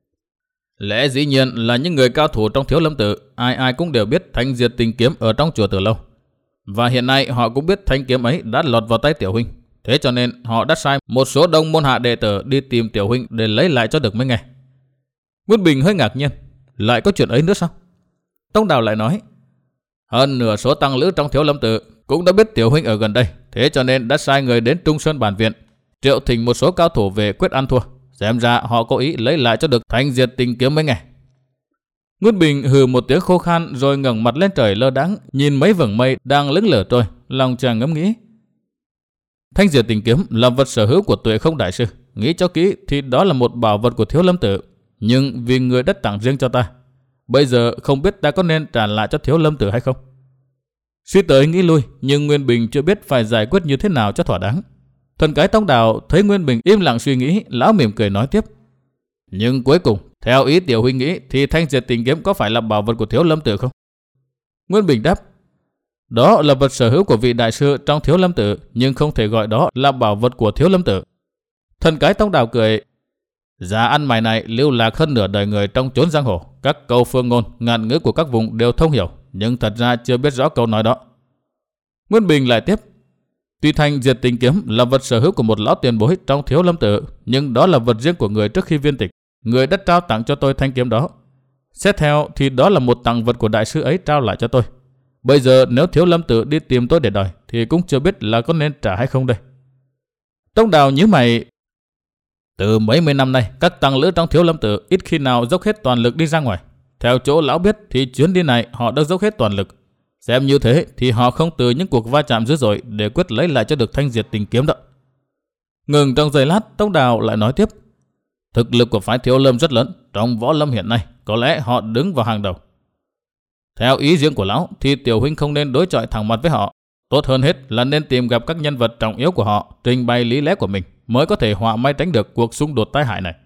Lẽ dĩ nhiên là những người cao thủ trong Thiếu Lâm Tự, ai ai cũng đều biết thanh diệt tình kiếm ở trong chùa từ lâu. Và hiện nay họ cũng biết thanh kiếm ấy đã lọt vào tay tiểu huynh. Thế cho nên họ đã sai một số đông môn hạ đệ tử đi tìm tiểu huynh để lấy lại cho được mới nghe. Nguyên Bình hơi ngạc nhiên, lại có chuyện ấy nữa sao? Tông Đào lại nói, hơn nửa số tăng lữ trong Thiếu Lâm Tự cũng đã biết tiểu huynh ở gần đây, thế cho nên đã sai người đến Trung Sơn Bản Viện triệu thỉnh một số cao thủ về quyết ăn thua. Xem ra họ có ý lấy lại cho được thanh diệt tình kiếm mới nghe. Nguyên Bình hừ một tiếng khô khan rồi ngẩng mặt lên trời lơ đãng nhìn mấy vầng mây đang lững lờ trôi, lòng chàng ngẫm nghĩ. Thanh diệt tình kiếm là vật sở hữu của Tuệ Không đại sư, nghĩ cho kỹ thì đó là một bảo vật của Thiếu Lâm Tự, nhưng vì người đã tặng riêng cho ta, bây giờ không biết ta có nên trả lại cho Thiếu Lâm Tự hay không. Suy tới nghĩ lui, nhưng Nguyên Bình chưa biết phải giải quyết như thế nào cho thỏa đáng. Thần cái Tông Đào thấy Nguyên Bình im lặng suy nghĩ, lão mỉm cười nói tiếp, nhưng cuối cùng theo ý tiểu huynh nghĩ thì thanh diệt tình kiếm có phải là bảo vật của Thiếu Lâm Tự không? Nguyên Bình đáp, đó là vật sở hữu của vị đại sư trong Thiếu Lâm Tự, nhưng không thể gọi đó là bảo vật của Thiếu Lâm Tự. Thần cái Tông Đào cười, già ăn mày này lưu lạc hơn nửa đời người trong chốn giang hồ, các câu phương ngôn, ngạn ngữ của các vùng đều thông hiểu, nhưng thật ra chưa biết rõ câu nói đó. Nguyên Bình lại tiếp, tuy thanh diệt tình kiếm là vật sở hữu của một lão tiền bối trong Thiếu Lâm Tự, nhưng đó là vật riêng của người trước khi viên tịch, người đã trao tặng cho tôi thanh kiếm đó. Xét theo thì đó là một tặng vật của đại sư ấy trao lại cho tôi. Bây giờ nếu Thiếu Lâm Tự đi tìm tôi để đòi thì cũng chưa biết là có nên trả hay không đây. Tông Đào nhíu mày, từ mấy mươi năm nay các tăng lữ trong Thiếu Lâm Tự ít khi nào dốc hết toàn lực đi ra ngoài. Theo chỗ lão biết thì chuyến đi này họ đã dốc hết toàn lực. Xem như thế thì họ không từ những cuộc va chạm dữ dội để quyết lấy lại cho được thanh diệt tình kiếm đó. Ngừng trong giây lát, Tông Đào lại nói tiếp, thực lực của phái Thiếu Lâm rất lớn, trong võ lâm hiện nay có lẽ họ đứng vào hàng đầu. Theo ý riêng của lão thì tiểu huynh không nên đối chọi thẳng mặt với họ. Tốt hơn hết là nên tìm gặp các nhân vật trọng yếu của họ, trình bày lý lẽ của mình, mới có thể họa may tránh được cuộc xung đột tai hại này.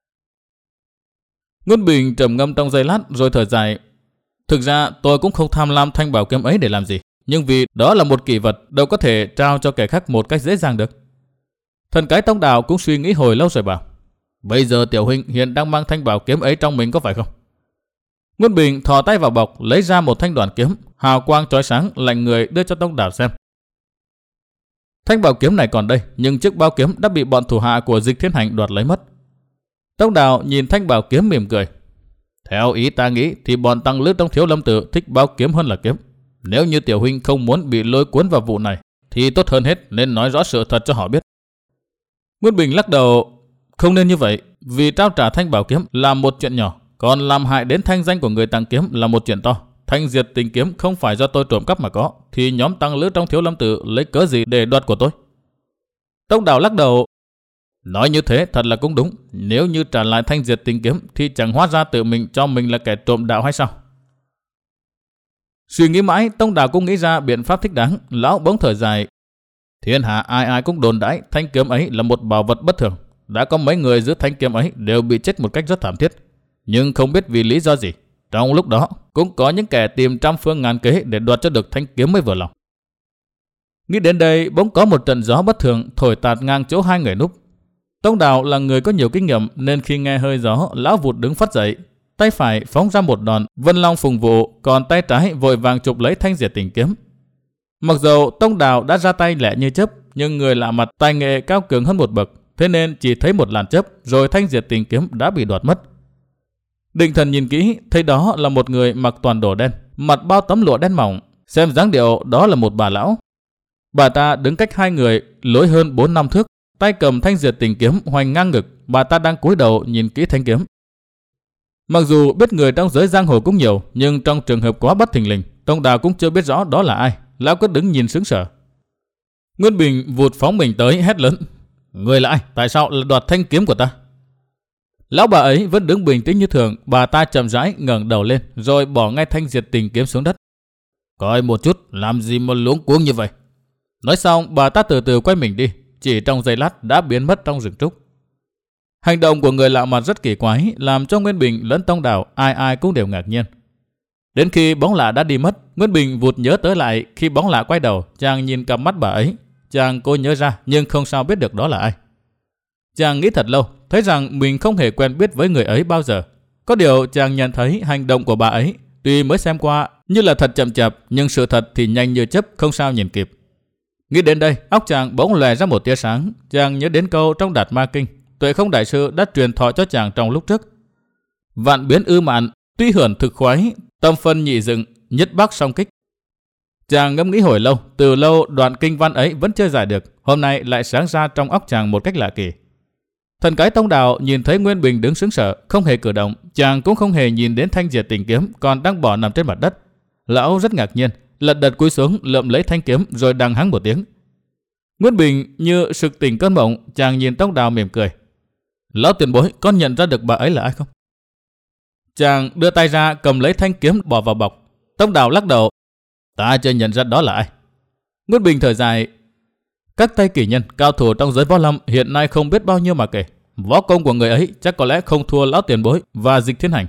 Nguyên Bình trầm ngâm trong giây lát rồi thở dài. Thực ra tôi cũng không tham lam thanh bảo kiếm ấy để làm gì, nhưng vì đó là một kỷ vật, đâu có thể trao cho kẻ khác một cách dễ dàng được. Thần cái Tông Đào cũng suy nghĩ hồi lâu rồi bảo, bây giờ tiểu huynh hiện đang mang thanh bảo kiếm ấy trong mình có phải không? Nguyên Bình thò tay vào bọc lấy ra một thanh đoàn kiếm, hào quang chói sáng lạnh người đưa cho Tông Đào xem. Thanh bảo kiếm này còn đây, nhưng chiếc bao kiếm đã bị bọn thủ hạ của Dịch Thiên Hành đoạt lấy mất. Tông Đào nhìn thanh bảo kiếm mỉm cười. Theo ý ta nghĩ thì bọn tăng lữ trong Thiếu Lâm Tự thích bao kiếm hơn là kiếm. Nếu như tiểu huynh không muốn bị lôi cuốn vào vụ này thì tốt hơn hết nên nói rõ sự thật cho họ biết. Nguyên Bình lắc đầu, không nên như vậy, vì trao trả thanh bảo kiếm là một chuyện nhỏ, còn làm hại đến thanh danh của người tàng kiếm là một chuyện to. Thanh diệt tình kiếm không phải do tôi trộm cắp mà có, thì nhóm tăng lữ trong Thiếu Lâm Tự lấy cớ gì để đoạt của tôi? Tông Đào lắc đầu, nói như thế thật là cũng đúng. Nếu như trả lại thanh diệt tình kiếm thì chẳng hóa ra tự mình cho mình là kẻ trộm đạo hay sao? Suy nghĩ mãi, Tông Đào cũng nghĩ ra biện pháp thích đáng. Lão bỗng thở dài. Thiên hạ ai ai cũng đồn đãi thanh kiếm ấy là một bảo vật bất thường. Đã có mấy người giữ thanh kiếm ấy đều bị chết một cách rất thảm thiết, nhưng không biết vì lý do gì. Trong lúc đó cũng có những kẻ tìm trăm phương ngàn kế để đoạt cho được thanh kiếm mới vừa lòng. Nghĩ đến đây, bỗng có một trận gió bất thường thổi tạt ngang chỗ hai người núp. Tông Đào là người có nhiều kinh nghiệm nên khi nghe hơi gió, lão vụt đứng phắt dậy, tay phải phóng ra một đòn Vân Long phùng vụ, còn tay trái vội vàng chụp lấy thanh diệt tình kiếm. Mặc dầu Tông Đào đã ra tay lẹ như chớp, nhưng người lạ mặt tài nghệ cao cường hơn một bậc, thế nên chỉ thấy một làn chớp rồi thanh diệt tình kiếm đã bị đoạt mất. Định thần nhìn kỹ, thấy đó là một người mặc toàn đồ đen, mặt bao tấm lụa đen mỏng, xem dáng điệu đó là một bà lão. Bà ta đứng cách hai người lối hơn bốn năm thước, tay cầm thanh diệt tình kiếm hoành ngang ngực, bà ta đang cúi đầu nhìn kỹ thanh kiếm. Mặc dù biết người trong giới giang hồ cũng nhiều, nhưng trong trường hợp quá bất thình lình, Tông Đào cũng chưa biết rõ đó là ai. Lão cứ đứng nhìn sững sờ. Nguyên Bình vụt phóng mình tới hét lớn, người là ai? Tại sao lại đoạt thanh kiếm của ta? Lão bà ấy vẫn đứng bình tĩnh như thường. Bà ta chậm rãi ngẩng đầu lên rồi bỏ ngay thanh diệt tình kiếm xuống đất. Coi một chút, làm gì mà luống cuống như vậy? Nói xong, bà ta từ từ quay mình đi, chỉ trong giây lát đã biến mất trong rừng trúc. Hành động của người lạ mặt rất kỳ quái, làm cho Nguyên Bình lẫn Tông Đào ai ai cũng đều ngạc nhiên. Đến khi bóng lạ đã đi mất, Nguyên Bình vụt nhớ tới lại khi bóng lạ quay đầu, chàng nhìn cặp mắt bà ấy. Chàng cố nhớ ra nhưng không sao biết được đó là ai. Chàng nghĩ thật lâu, thấy rằng mình không hề quen biết với người ấy bao giờ. Có điều chàng nhận thấy hành động của bà ấy, tuy mới xem qua như là thật chậm chạp, nhưng sự thật thì nhanh như chớp, không sao nhìn kịp. Nghĩ đến đây, óc chàng bỗng lòe ra một tia sáng. Chàng nhớ đến câu trong Đạt Ma Kinh, Tuệ Không Đại Sư đã truyền thọ cho chàng trong lúc trước. Vạn biến ư mạn, tuy hưởng thực khoái, tâm phân nhị dựng, nhất bác song kích. Chàng ngẫm nghĩ hồi lâu, từ lâu đoạn kinh văn ấy vẫn chưa giải được, hôm nay lại sáng ra trong óc chàng một cách lạ kỳ. Thần cái Tông Đào nhìn thấy Nguyên Bình đứng sững sờ, không hề cử động, chàng cũng không hề nhìn đến thanh diệt tình kiếm còn đang bỏ nằm trên mặt đất. Lão rất ngạc nhiên, lật đật cúi xuống lượm lấy thanh kiếm rồi đằng hắng một tiếng. Nguyên Bình như sực tỉnh cơn mộng, chàng nhìn Tông Đào mỉm cười. Lão tiền bối, con nhận ra được bà ấy là ai không? Chàng đưa tay ra cầm lấy thanh kiếm bỏ vào bọc. Tông Đào lắc đầu. Ta chưa nhận ra đó là ai. Nguyên Bình thở dài. Các tay kỷ nhân, cao thủ trong giới võ lâm hiện nay không biết bao nhiêu mà kể. Võ công của người ấy chắc có lẽ không thua lão tiền bối và Dịch Thiên Hành.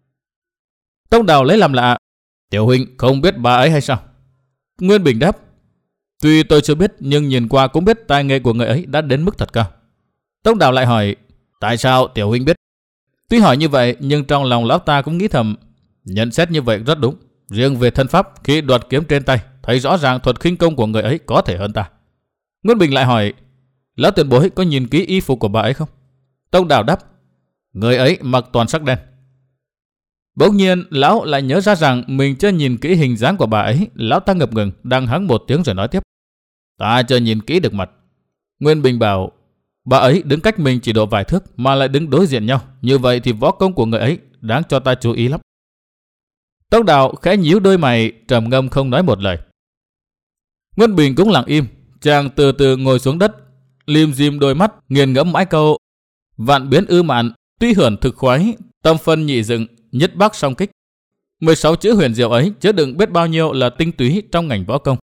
Tông Đào lấy làm lạ. Tiểu huynh không biết bà ấy hay sao? Nguyên Bình đáp. Tuy tôi chưa biết nhưng nhìn qua cũng biết tài nghệ của người ấy đã đến mức thật cao. Tông Đào lại hỏi. Tại sao tiểu huynh biết? Tuy hỏi như vậy nhưng trong lòng lão ta cũng nghĩ thầm. Nhận xét như vậy rất đúng. Riêng về thân pháp, khi đoạt kiếm trên tay, thấy rõ ràng thuật khinh công của người ấy có thể hơn ta. Nguyên Bình lại hỏi. Lão tiền bối có nhìn kỹ y phục của bà ấy không? Tông Đào đáp. Người ấy mặc toàn sắc đen. Bỗng nhiên lão lại nhớ ra rằng mình chưa nhìn kỹ hình dáng của bà ấy. Lão ta ngập ngừng, đang hắng một tiếng rồi nói tiếp. Ta chưa nhìn kỹ được mặt. Nguyên Bình bảo. Bà ấy đứng cách mình chỉ độ vài thước mà lại đứng đối diện nhau. Như vậy thì võ công của người ấy đáng cho ta chú ý lắm. Tông Đào khẽ nhíu đôi mày, trầm ngâm không nói một lời. Nguyên Bình cũng lặng im. Chàng từ từ ngồi xuống đất, lim dim đôi mắt, nghiền ngẫm mãi câu. Vạn biến ư mạn, tuy hưởng thực khoái, tâm phân nhị dựng, nhất bác song kích. mười sáu chữ huyền diệu ấy chứa đựng biết bao nhiêu là tinh túy trong ngành võ công.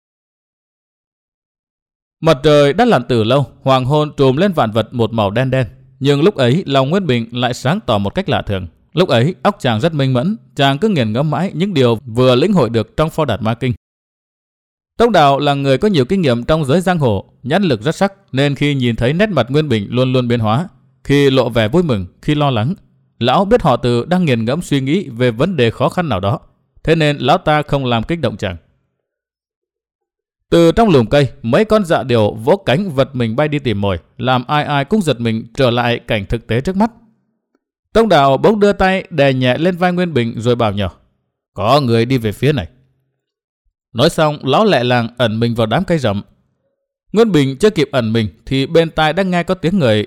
Mặt trời đã lặn từ lâu, hoàng hôn trùm lên vạn vật một màu đen đen. Nhưng lúc ấy lòng Nguyên Bình lại sáng tỏ một cách lạ thường. Lúc ấy óc chàng rất minh mẫn, chàng cứ nghiền ngẫm mãi những điều vừa lĩnh hội được trong Pho Đạt Ma Kinh. Tông Đào là người có nhiều kinh nghiệm trong giới giang hồ, nhãn lực rất sắc, nên khi nhìn thấy nét mặt Nguyên Bình luôn luôn biến hóa, khi lộ vẻ vui mừng, khi lo lắng, lão biết họ Từ đang nghiền ngẫm suy nghĩ về vấn đề khó khăn nào đó, thế nên lão ta không làm kích động chàng. Từ trong lùm cây, mấy con dạ điểu vỗ cánh vật mình bay đi tìm mồi, làm ai ai cũng giật mình trở lại cảnh thực tế trước mắt. Tông Đào bỗng đưa tay đè nhẹ lên vai Nguyên Bình rồi bảo nhỏ: "Có người đi về phía này." Nói xong, lão lẹ làng ẩn mình vào đám cây rậm. Nguyên Bình chưa kịp ẩn mình thì bên tai đã nghe có tiếng người: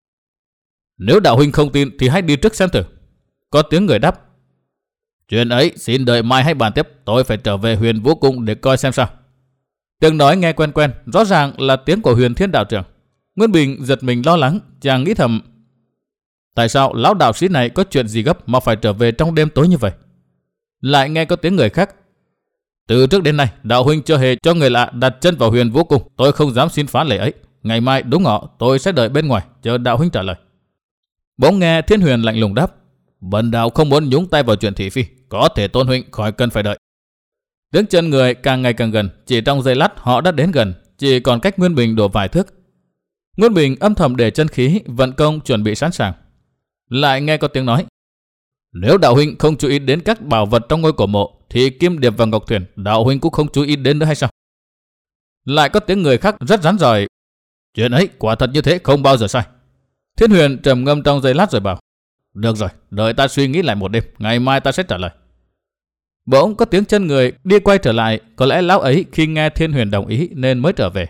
"Nếu đạo huynh không tin thì hãy đi trước xem thử." Có tiếng người đáp: "Chuyện ấy xin đợi mai hay bàn tiếp, tôi phải trở về Huyền Vũ Cung để coi xem sao." Tiếng nói nghe quen quen, rõ ràng là tiếng của Huyền Thiên đạo trưởng. Nguyên Bình giật mình lo lắng, chàng nghĩ thầm: tại sao lão đạo sĩ này có chuyện gì gấp mà phải trở về trong đêm tối như vậy? Lại nghe có tiếng người khác: "Từ trước đến nay, đạo huynh chưa hề cho người lạ đặt chân vào Huyền Vũ Cung, tôi không dám xin phá lệ ấy. Ngày mai đúng ngọ, tôi sẽ đợi bên ngoài chờ đạo huynh trả lời." Bỗng nghe Thiên Huyền lạnh lùng đáp: "Bần đạo không muốn nhúng tay vào chuyện thị phi, có thể tôn huynh khỏi cần phải đợi." Tiếng chân người càng ngày càng gần, chỉ trong giây lát họ đã đến gần, chỉ còn cách Nguyên Bình đổ vài thước. Nguyên Bình âm thầm để chân khí, vận công chuẩn bị sẵn sàng. Lại nghe có tiếng nói: "Nếu đạo huynh không chú ý đến các bảo vật trong ngôi cổ mộ, thì kim điệp và ngọc thuyền đạo huynh cũng không chú ý đến nữa hay sao?" Lại có tiếng người khác rất rắn rỏi: "Chuyện ấy quả thật như thế, không bao giờ sai." Thiên Huyền trầm ngâm trong giây lát rồi bảo: "Được rồi, đợi ta suy nghĩ lại một đêm, ngày mai ta sẽ trả lời." Bỗng có tiếng chân người đi quay trở lại, có lẽ lão ấy khi nghe Thiên Huyền đồng ý nên mới trở về.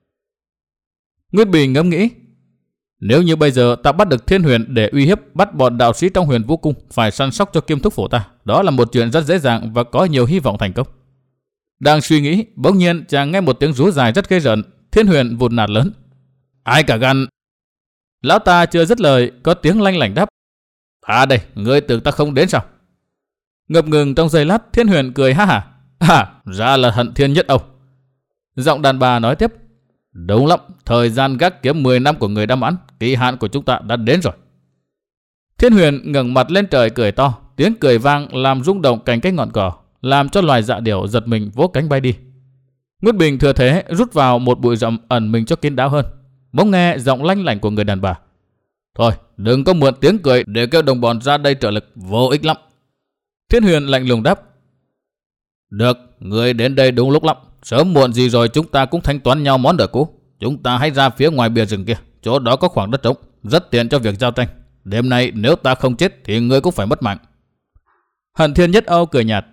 Nguyên Bình ngẫm nghĩ: nếu như bây giờ ta bắt được Thiên Huyền để uy hiếp bắt bọn đạo sĩ trong Huyền Vũ Cung phải săn sóc cho Kim Thúc Phổ ta, đó là một chuyện rất dễ dàng và có nhiều hy vọng thành công. Đang suy nghĩ, bỗng nhiên chàng nghe một tiếng rú dài rất ghê rợn. Thiên Huyền vụt nạt lớn: "Ai cả gan!" Lão ta chưa dứt lời, có tiếng lanh lảnh đáp: "À đây, ngươi tưởng ta không đến sao?" Ngập ngừng trong giây lát, Thiên Huyền cười ha hả: "À, ra là Hận Thiên Nhất Âu." Giọng đàn bà nói tiếp: "Đúng lắm, thời gian gác kiếm mười năm của người đã mãn, kỳ hạn của chúng ta đã đến rồi." Thiên Huyền ngẩng mặt lên trời cười to, tiếng cười vang làm rung động cành cây ngọn cỏ, làm cho loài dạ điểu giật mình vỗ cánh bay đi. Nguyên Bình thừa thế rút vào một bụi rậm ẩn mình cho kín đáo hơn. Bỗng nghe giọng lanh lảnh của người đàn bà: "Thôi, đừng có mượn tiếng cười để kêu đồng bọn ra đây trợ lực, vô ích lắm." Thiên Huyền lạnh lùng đáp: "Được, người đến đây đúng lúc lắm. Sớm muộn gì rồi chúng ta cũng thanh toán nhau món nợ cũ. Chúng ta hãy ra phía ngoài bìa rừng kia, chỗ đó có khoảng đất trống, rất tiện cho việc giao tranh. Đêm nay nếu ta không chết thì ngươi cũng phải mất mạng." Hận Thiên Nhất Âu cười nhạt: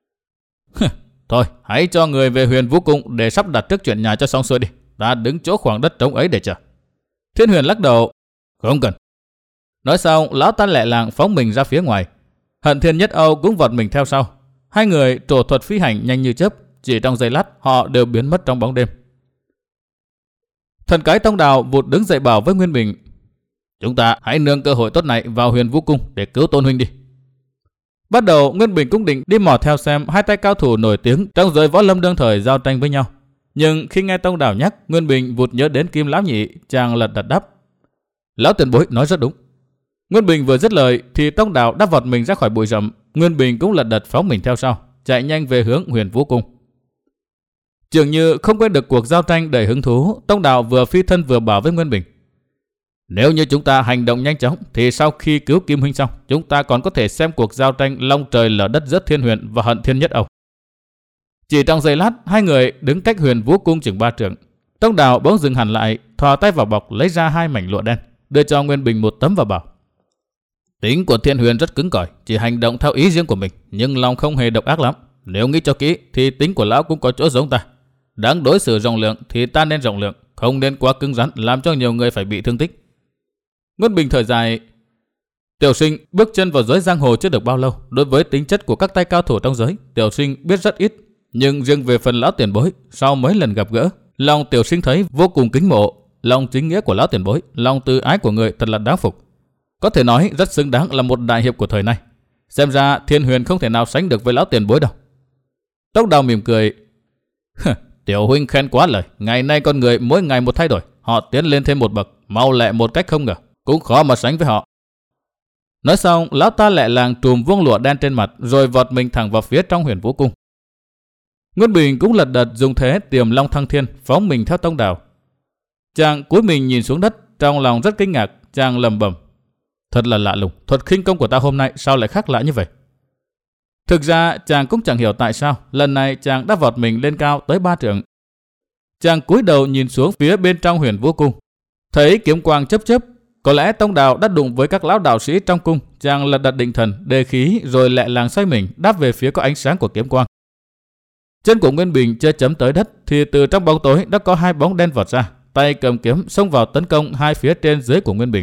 "Thôi, hãy cho người về Huyền Vũ Cung để sắp đặt trước chuyện nhà cho xong xuôi đi. Ta đứng chỗ khoảng đất trống ấy để chờ." Thiên Huyền lắc đầu: "Không cần." Nói xong, lão ta lẹ làng phóng mình ra phía ngoài. Hận Thiên Nhất Âu cũng vọt mình theo sau. Hai người trổ thuật phi hành nhanh như chớp, chỉ trong giây lát họ đều biến mất trong bóng đêm. Thần cái Tông Đào vụt đứng dậy bảo với Nguyên Bình: "Chúng ta hãy nương cơ hội tốt này vào Huyền Vũ Cung để cứu tôn huynh đi." Bắt đầu Nguyên Bình cũng định đi mò theo xem hai tay cao thủ nổi tiếng trong giới võ lâm đương thời giao tranh với nhau. Nhưng khi nghe Tông Đào nhắc, Nguyên Bình vụt nhớ đến Kim Lão Nhị, chàng lật đật đáp: "Lão tiền bối nói rất đúng." Nguyên Bình vừa dứt lời thì Tông Đào đã vọt mình ra khỏi bụi rậm. Nguyên Bình cũng lật đật phóng mình theo sau, chạy nhanh về hướng Huyền Vũ Cung. Dường như không quên được cuộc giao tranh đầy hứng thú, Tông Đào vừa phi thân vừa bảo với Nguyên Bình: "Nếu như chúng ta hành động nhanh chóng thì sau khi cứu Kim huynh xong, chúng ta còn có thể xem cuộc giao tranh long trời lở đất giữa Thiên Huyền và Hận Thiên Nhất Âu." Chỉ trong giây lát, hai người đứng cách Huyền Vũ Cung chừng ba trượng. Tông Đào bỗng dừng hẳn lại, thò tay vào bọc lấy ra hai mảnh lụa đen, đưa cho Nguyên Bình một tấm và bảo: "Tính của Thiên Huyền rất cứng cỏi, chỉ hành động theo ý riêng của mình, nhưng lòng không hề độc ác lắm. Nếu nghĩ cho kỹ thì tính của lão cũng có chỗ giống ta. Đáng đối xử rộng lượng thì ta nên rộng lượng, không nên quá cứng rắn làm cho nhiều người phải bị thương tích." Nguyên Bình thở dài: Tiểu sinh bước chân vào giới giang hồ chưa được bao lâu, đối với tính chất của các tay cao thủ trong giới, tiểu sinh biết rất ít. Nhưng riêng về phần lão tiền bối, sau mấy lần gặp gỡ, lòng tiểu sinh thấy vô cùng kính mộ. Lòng chính nghĩa của lão tiền bối, lòng từ ái của người thật là đáng phục. Có thể nói rất xứng đáng là một đại hiệp của thời nay. Xem ra Thiên Huyền không thể nào sánh được với lão tiền bối đâu. Tông Đào mỉm cười. Tiểu huynh khen quá lời. Ngày nay con người mỗi ngày một thay đổi. Họ tiến lên thêm một bậc, mau lẹ một cách không ngờ. Cũng khó mà sánh với họ. Nói xong, lão ta lẹ làng trùm vuông lụa đen trên mặt, rồi vọt mình thẳng vào phía trong Huyền Vũ Cung. Nguyên Bình cũng lật đật dùng thế tiềm long thăng thiên, phóng mình theo Tông Đào. Chàng cúi mình nhìn xuống đất, trong lòng rất kinh ngạc, chàng lẩm bẩm: thật là lạ lùng, thuật khinh công của ta hôm nay sao lại khác lạ như vậy? Thực ra chàng cũng chẳng hiểu tại sao lần này chàng đã vọt mình lên cao tới ba trượng. Chàng cúi đầu nhìn xuống phía bên trong Huyền Vũ Cung, thấy kiếm quang chớp chớp. Có lẽ Tông Đào đã đụng với các lão đạo sĩ trong cung. Chàng lật đật định thần, đề khí, rồi lẹ làng xoay mình đáp về phía có ánh sáng của kiếm quang. Chân của Nguyên Bình chưa chấm tới đất thì từ trong bóng tối đã có hai bóng đen vọt ra, tay cầm kiếm xông vào tấn công hai phía trên dưới của Nguyên Bình.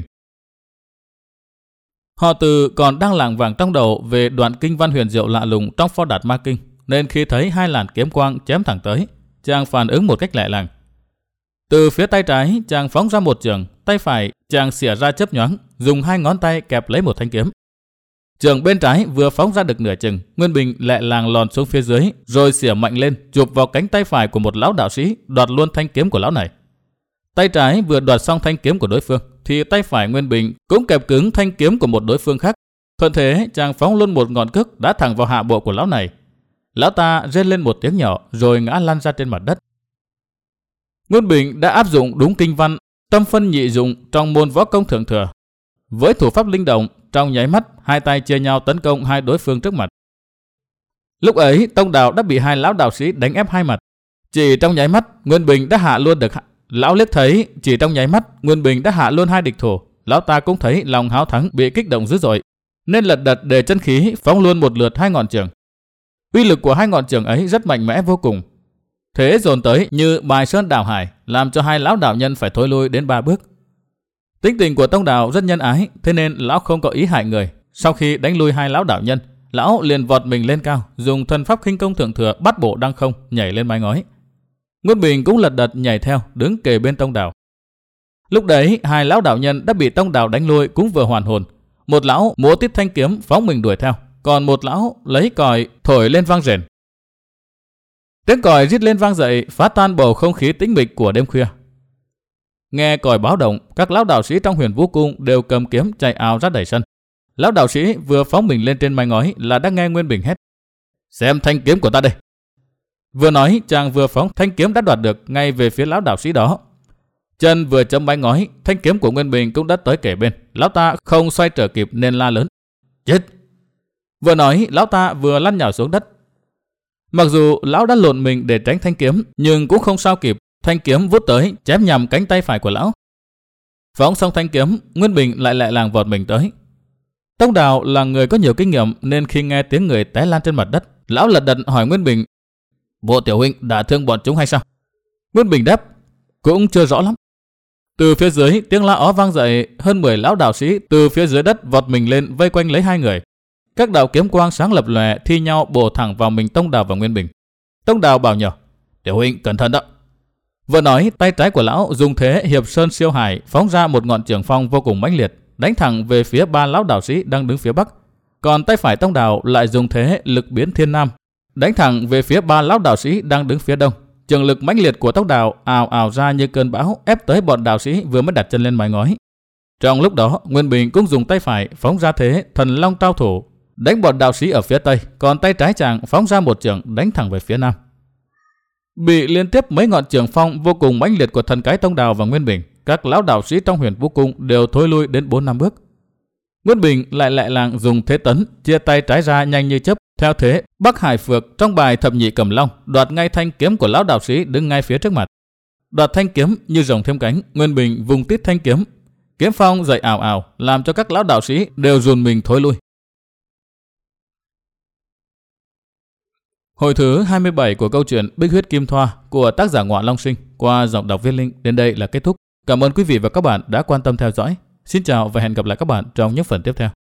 Họ Từ còn đang lảng vảng trong đầu về đoạn kinh văn huyền diệu lạ lùng trong Pho Đạt Ma Kinh, nên khi thấy hai làn kiếm quang chém thẳng tới, chàng phản ứng một cách lẹ làng. Từ phía tay trái chàng phóng ra một chưởng, tay phải chàng xỉa ra chớp nhoáng, dùng hai ngón tay kẹp lấy một thanh kiếm. Chưởng bên trái vừa phóng ra được nửa chừng, Nguyên Bình lẹ làng lòn xuống phía dưới, rồi xỉa mạnh lên, chụp vào cánh tay phải của một lão đạo sĩ, đoạt luôn thanh kiếm của lão này. Tay trái vừa đoạt xong thanh kiếm của đối phương, thì tay phải Nguyên Bình cũng kẹp cứng thanh kiếm của một đối phương khác. Thuận thế chàng phóng luôn một ngọn cước đá thẳng vào hạ bộ của lão này. Lão ta rên lên một tiếng nhỏ, rồi ngã lăn ra trên mặt đất. Nguyên Bình đã áp dụng đúng kinh văn tâm phân nhị dụng trong môn võ công thượng thừa. Với thủ pháp linh động, trong nháy mắt hai tay chia nhau tấn công hai đối phương trước mặt. Lúc ấy Tông Đào đã bị hai lão đạo sĩ đánh ép hai mặt. Chỉ trong nháy mắt Nguyên Bình đã hạ luôn được. Lão liếc thấy chỉ trong nháy mắt Nguyên Bình đã hạ luôn hai địch thủ. Lão ta cũng thấy lòng háo thắng bị kích động dữ dội, nên lật đật để chân khí phóng luôn một lượt hai ngọn chưởng. Uy lực của hai ngọn chưởng ấy rất mạnh mẽ vô cùng. Thế dồn tới như bài sơn đảo hải, làm cho hai lão đạo nhân phải thối lui đến ba bước. Tính tình của Tông Đào rất nhân ái, thế nên lão không có ý hại người. Sau khi đánh lui hai lão đạo nhân, lão liền vọt mình lên cao, dùng thần pháp khinh công thượng thừa bắt bộ đăng không, nhảy lên mái ngói. Nguyên Bình cũng lật đật nhảy theo, đứng kề bên Tông Đào. Lúc đấy hai lão đạo nhân đã bị Tông Đào đánh lui cũng vừa hoàn hồn. Một lão múa tít thanh kiếm phóng mình đuổi theo, còn một lão lấy còi thổi lên vang rền. Tiếng còi rít lên vang dậy, phá tan bầu không khí tĩnh mịch của đêm khuya. Nghe còi báo động, các lão đạo sĩ trong Huyền Vũ Cung đều cầm kiếm chạy ào ra đầy sân. Lão đạo sĩ vừa phóng mình lên trên mái ngói là đã nghe Nguyên Bình hét: xem thanh kiếm của ta đây. Vừa nói chàng vừa phóng thanh kiếm đã đoạt được ngay về phía lão đạo sĩ đó. Chân vừa chấm mái ngói, thanh kiếm của Nguyên Bình cũng đã tới kề bên. Lão ta không xoay trở kịp nên la lớn: chết! Vừa nói lão ta vừa lăn nhào xuống đất. Mặc dù lão đã lộn mình để tránh thanh kiếm, nhưng cũng không sao kịp. Thanh kiếm vút tới chém nhằm cánh tay phải của lão. Phóng xong thanh kiếm, Nguyên Bình lại lẹ làng vọt mình tới. Tông Đào là người có nhiều kinh nghiệm, nên khi nghe tiếng người té lan trên mặt đất, lão lật đật hỏi Nguyên Bình: bộ tiểu huynh đã thương bọn chúng hay sao? Nguyên Bình đáp: cũng chưa rõ lắm. Từ phía dưới tiếng la ó vang dậy, hơn mười lão đạo sĩ từ phía dưới đất vọt mình lên vây quanh lấy hai người. Các đạo kiếm quang sáng lập lòe thi nhau bổ thẳng vào mình Tông Đào và Nguyên Bình. Tông Đào bảo nhỏ: tiểu huynh cẩn thận đó. Vừa nói, tay trái của lão dùng thế hiệp sơn siêu hải phóng ra một ngọn chưởng phong vô cùng mãnh liệt, đánh thẳng về phía ba lão đạo sĩ đang đứng phía bắc. Còn tay phải Tông Đào lại dùng thế lực biến thiên nam, đánh thẳng về phía ba lão đạo sĩ đang đứng phía đông. Chưởng lực mãnh liệt của Tông Đào ào ào ra như cơn bão, ép tới bọn đạo sĩ vừa mới đặt chân lên mái ngói. Trong lúc đó, Nguyên Bình cũng dùng tay phải phóng ra thế thần long trao thủ, đánh bọn đạo sĩ ở phía tây, còn tay trái chàng phóng ra một chưởng đánh thẳng về phía nam. Bị liên tiếp mấy ngọn chưởng phong vô cùng mãnh liệt của thần cái Tông Đào và Nguyên Bình, các lão đạo sĩ trong Huyền Vũ Cung đều thối lui đến bốn năm bước. Nguyên Bình lại lẹ làng dùng thế tấn, chia tay trái ra nhanh như chớp, theo thế Bắc Hải Phược trong bài Thập Nhị Cầm Long, đoạt ngay thanh kiếm của lão đạo sĩ đứng ngay phía trước mặt. Đoạt thanh kiếm như rồng thêm cánh, Nguyên Bình vùng tít thanh kiếm, kiếm phong dậy ảo ảo, làm cho các lão đạo sĩ đều run mình thối lui. Hồi thứ hai mươi bảy của câu chuyện Bích Huyết Kim Thoa của tác giả Ngọa Long Sinh qua giọng đọc Viết Linh đến đây là kết thúc. Cảm ơn quý vị và các bạn đã quan tâm theo dõi. Xin chào và hẹn gặp lại các bạn trong những phần tiếp theo.